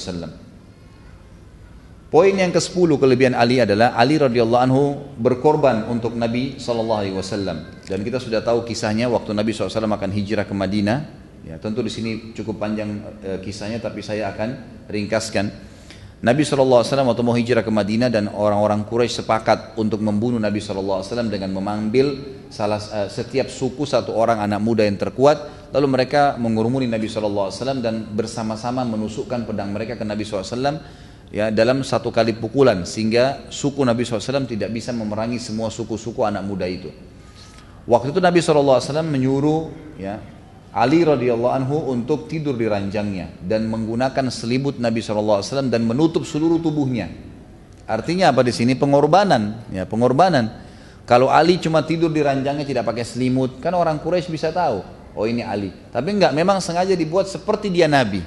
Speaker 1: Poin yang ke-10 kelebihan Ali adalah Ali radhiyallahu anhu berkorban untuk Nabi SAW. Dan kita sudah tahu kisahnya waktu Nabi SAW akan hijrah ke Madinah. Ya, tentu di sini cukup panjang kisahnya, tapi saya akan ringkaskan. Nabi SAW waktu mau hijrah ke Madinah dan orang-orang Quraisy sepakat untuk membunuh Nabi SAW dengan mengambil setiap suku satu orang anak muda yang terkuat. Lalu mereka mengurumuni Nabi SAW dan bersama-sama menusukkan pedang mereka ke Nabi SAW, ya, dalam satu kali pukulan, sehingga suku Nabi SAW tidak bisa memerangi semua suku-suku anak muda itu. Waktu itu Nabi SAW menyuruh, ya, Ali radhiyallahu anhu untuk tidur di ranjangnya dan menggunakan selimut Nabi SAW dan menutup seluruh tubuhnya. Artinya apa di sini? Pengorbanan, ya, pengorbanan. Kalau Ali cuma tidur di ranjangnya tidak pakai selimut, kan orang Quraisy bisa tahu, oh ini Ali. Tapi enggak, memang sengaja dibuat seperti dia Nabi.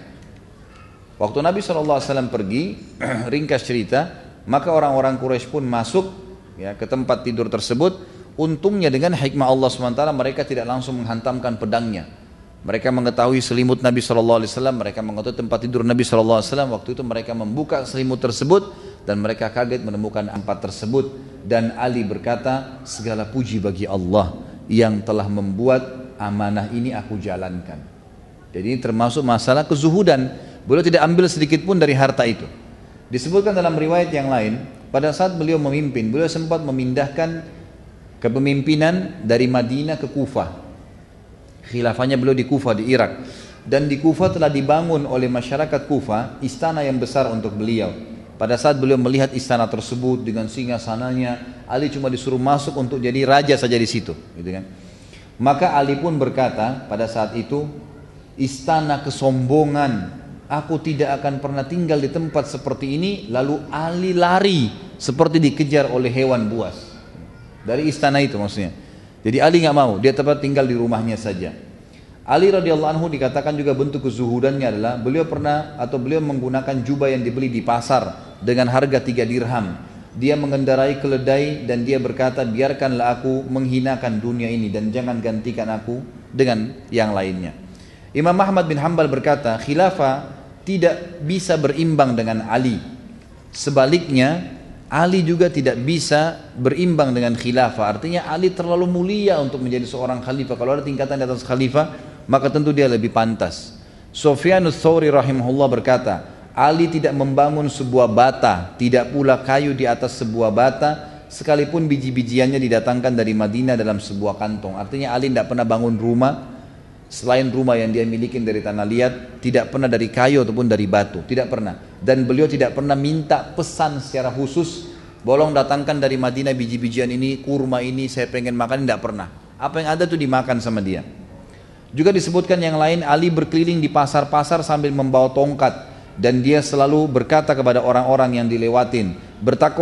Speaker 1: Waktu Nabi SAW pergi, ringkas cerita, maka orang-orang Quraisy pun masuk, ya, ke tempat tidur tersebut. Untungnya dengan hikmah Allah SWT mereka tidak langsung menghantamkan pedangnya. Mereka mengetahui selimut Nabi SAW, mereka mengetahui tempat tidur Nabi SAW. Waktu itu mereka membuka selimut tersebut dan mereka kaget menemukan empat tersebut. Dan Ali berkata, segala puji bagi Allah yang telah membuat amanah ini aku jalankan. Jadi ini termasuk masalah kezuhudan. Beliau tidak ambil sedikit pun dari harta itu. Disebutkan dalam riwayat yang lain, pada saat beliau memimpin, beliau sempat memindahkan kepemimpinan dari Madinah ke Kufah. Khilafahnya beliau di Kufah, di Irak. Dan di Kufah telah dibangun oleh masyarakat Kufah istana yang besar untuk beliau. Pada saat beliau melihat istana tersebut dengan singgasananya, Ali cuma disuruh masuk untuk jadi raja saja di situ, gitu kan. Maka Ali pun berkata pada saat itu, istana kesombongan, aku tidak akan pernah tinggal di tempat seperti ini. Lalu Ali lari seperti dikejar oleh hewan buas dari istana itu, maksudnya. Jadi Ali nggak mau, dia tetap tinggal di rumahnya saja. Ali radhiyallahu anhu dikatakan juga bentuk kezuhudannya adalah beliau menggunakan jubah yang dibeli di pasar dengan harga 3 dirham. Dia mengendarai keledai dan dia berkata, biarkanlah aku menghinakan dunia ini dan jangan gantikan aku dengan yang lainnya. Imam Ahmad bin Hanbal berkata, khilafah tidak bisa berimbang dengan Ali. Sebaliknya, Ali juga tidak bisa berimbang dengan khilafah. Artinya Ali terlalu mulia untuk menjadi seorang khalifah. Kalau ada tingkatan di atas khalifah, maka tentu dia lebih pantas. Sufyanus Tsauri rahimahullah berkata, Ali tidak membangun sebuah bata, tidak pula kayu di atas sebuah bata, sekalipun biji-bijiannya didatangkan dari Madinah dalam sebuah kantong. Artinya Ali tidak pernah bangun rumah selain rumah yang dia miliki dari tanah liat, tidak pernah dari kayu ataupun dari batu, tidak pernah. Dan beliau tidak pernah minta pesan secara khusus, bolong datangkan dari Madinah biji-bijian ini, kurma ini, saya pengen makan, tidak pernah. Apa yang ada tuh dimakan sama dia. Juga disebutkan yang lain, Ali berkeliling di pasar-pasar sambil membawa tongkat, dan dia selalu berkata kepada orang-orang yang dilewatin, bertakwa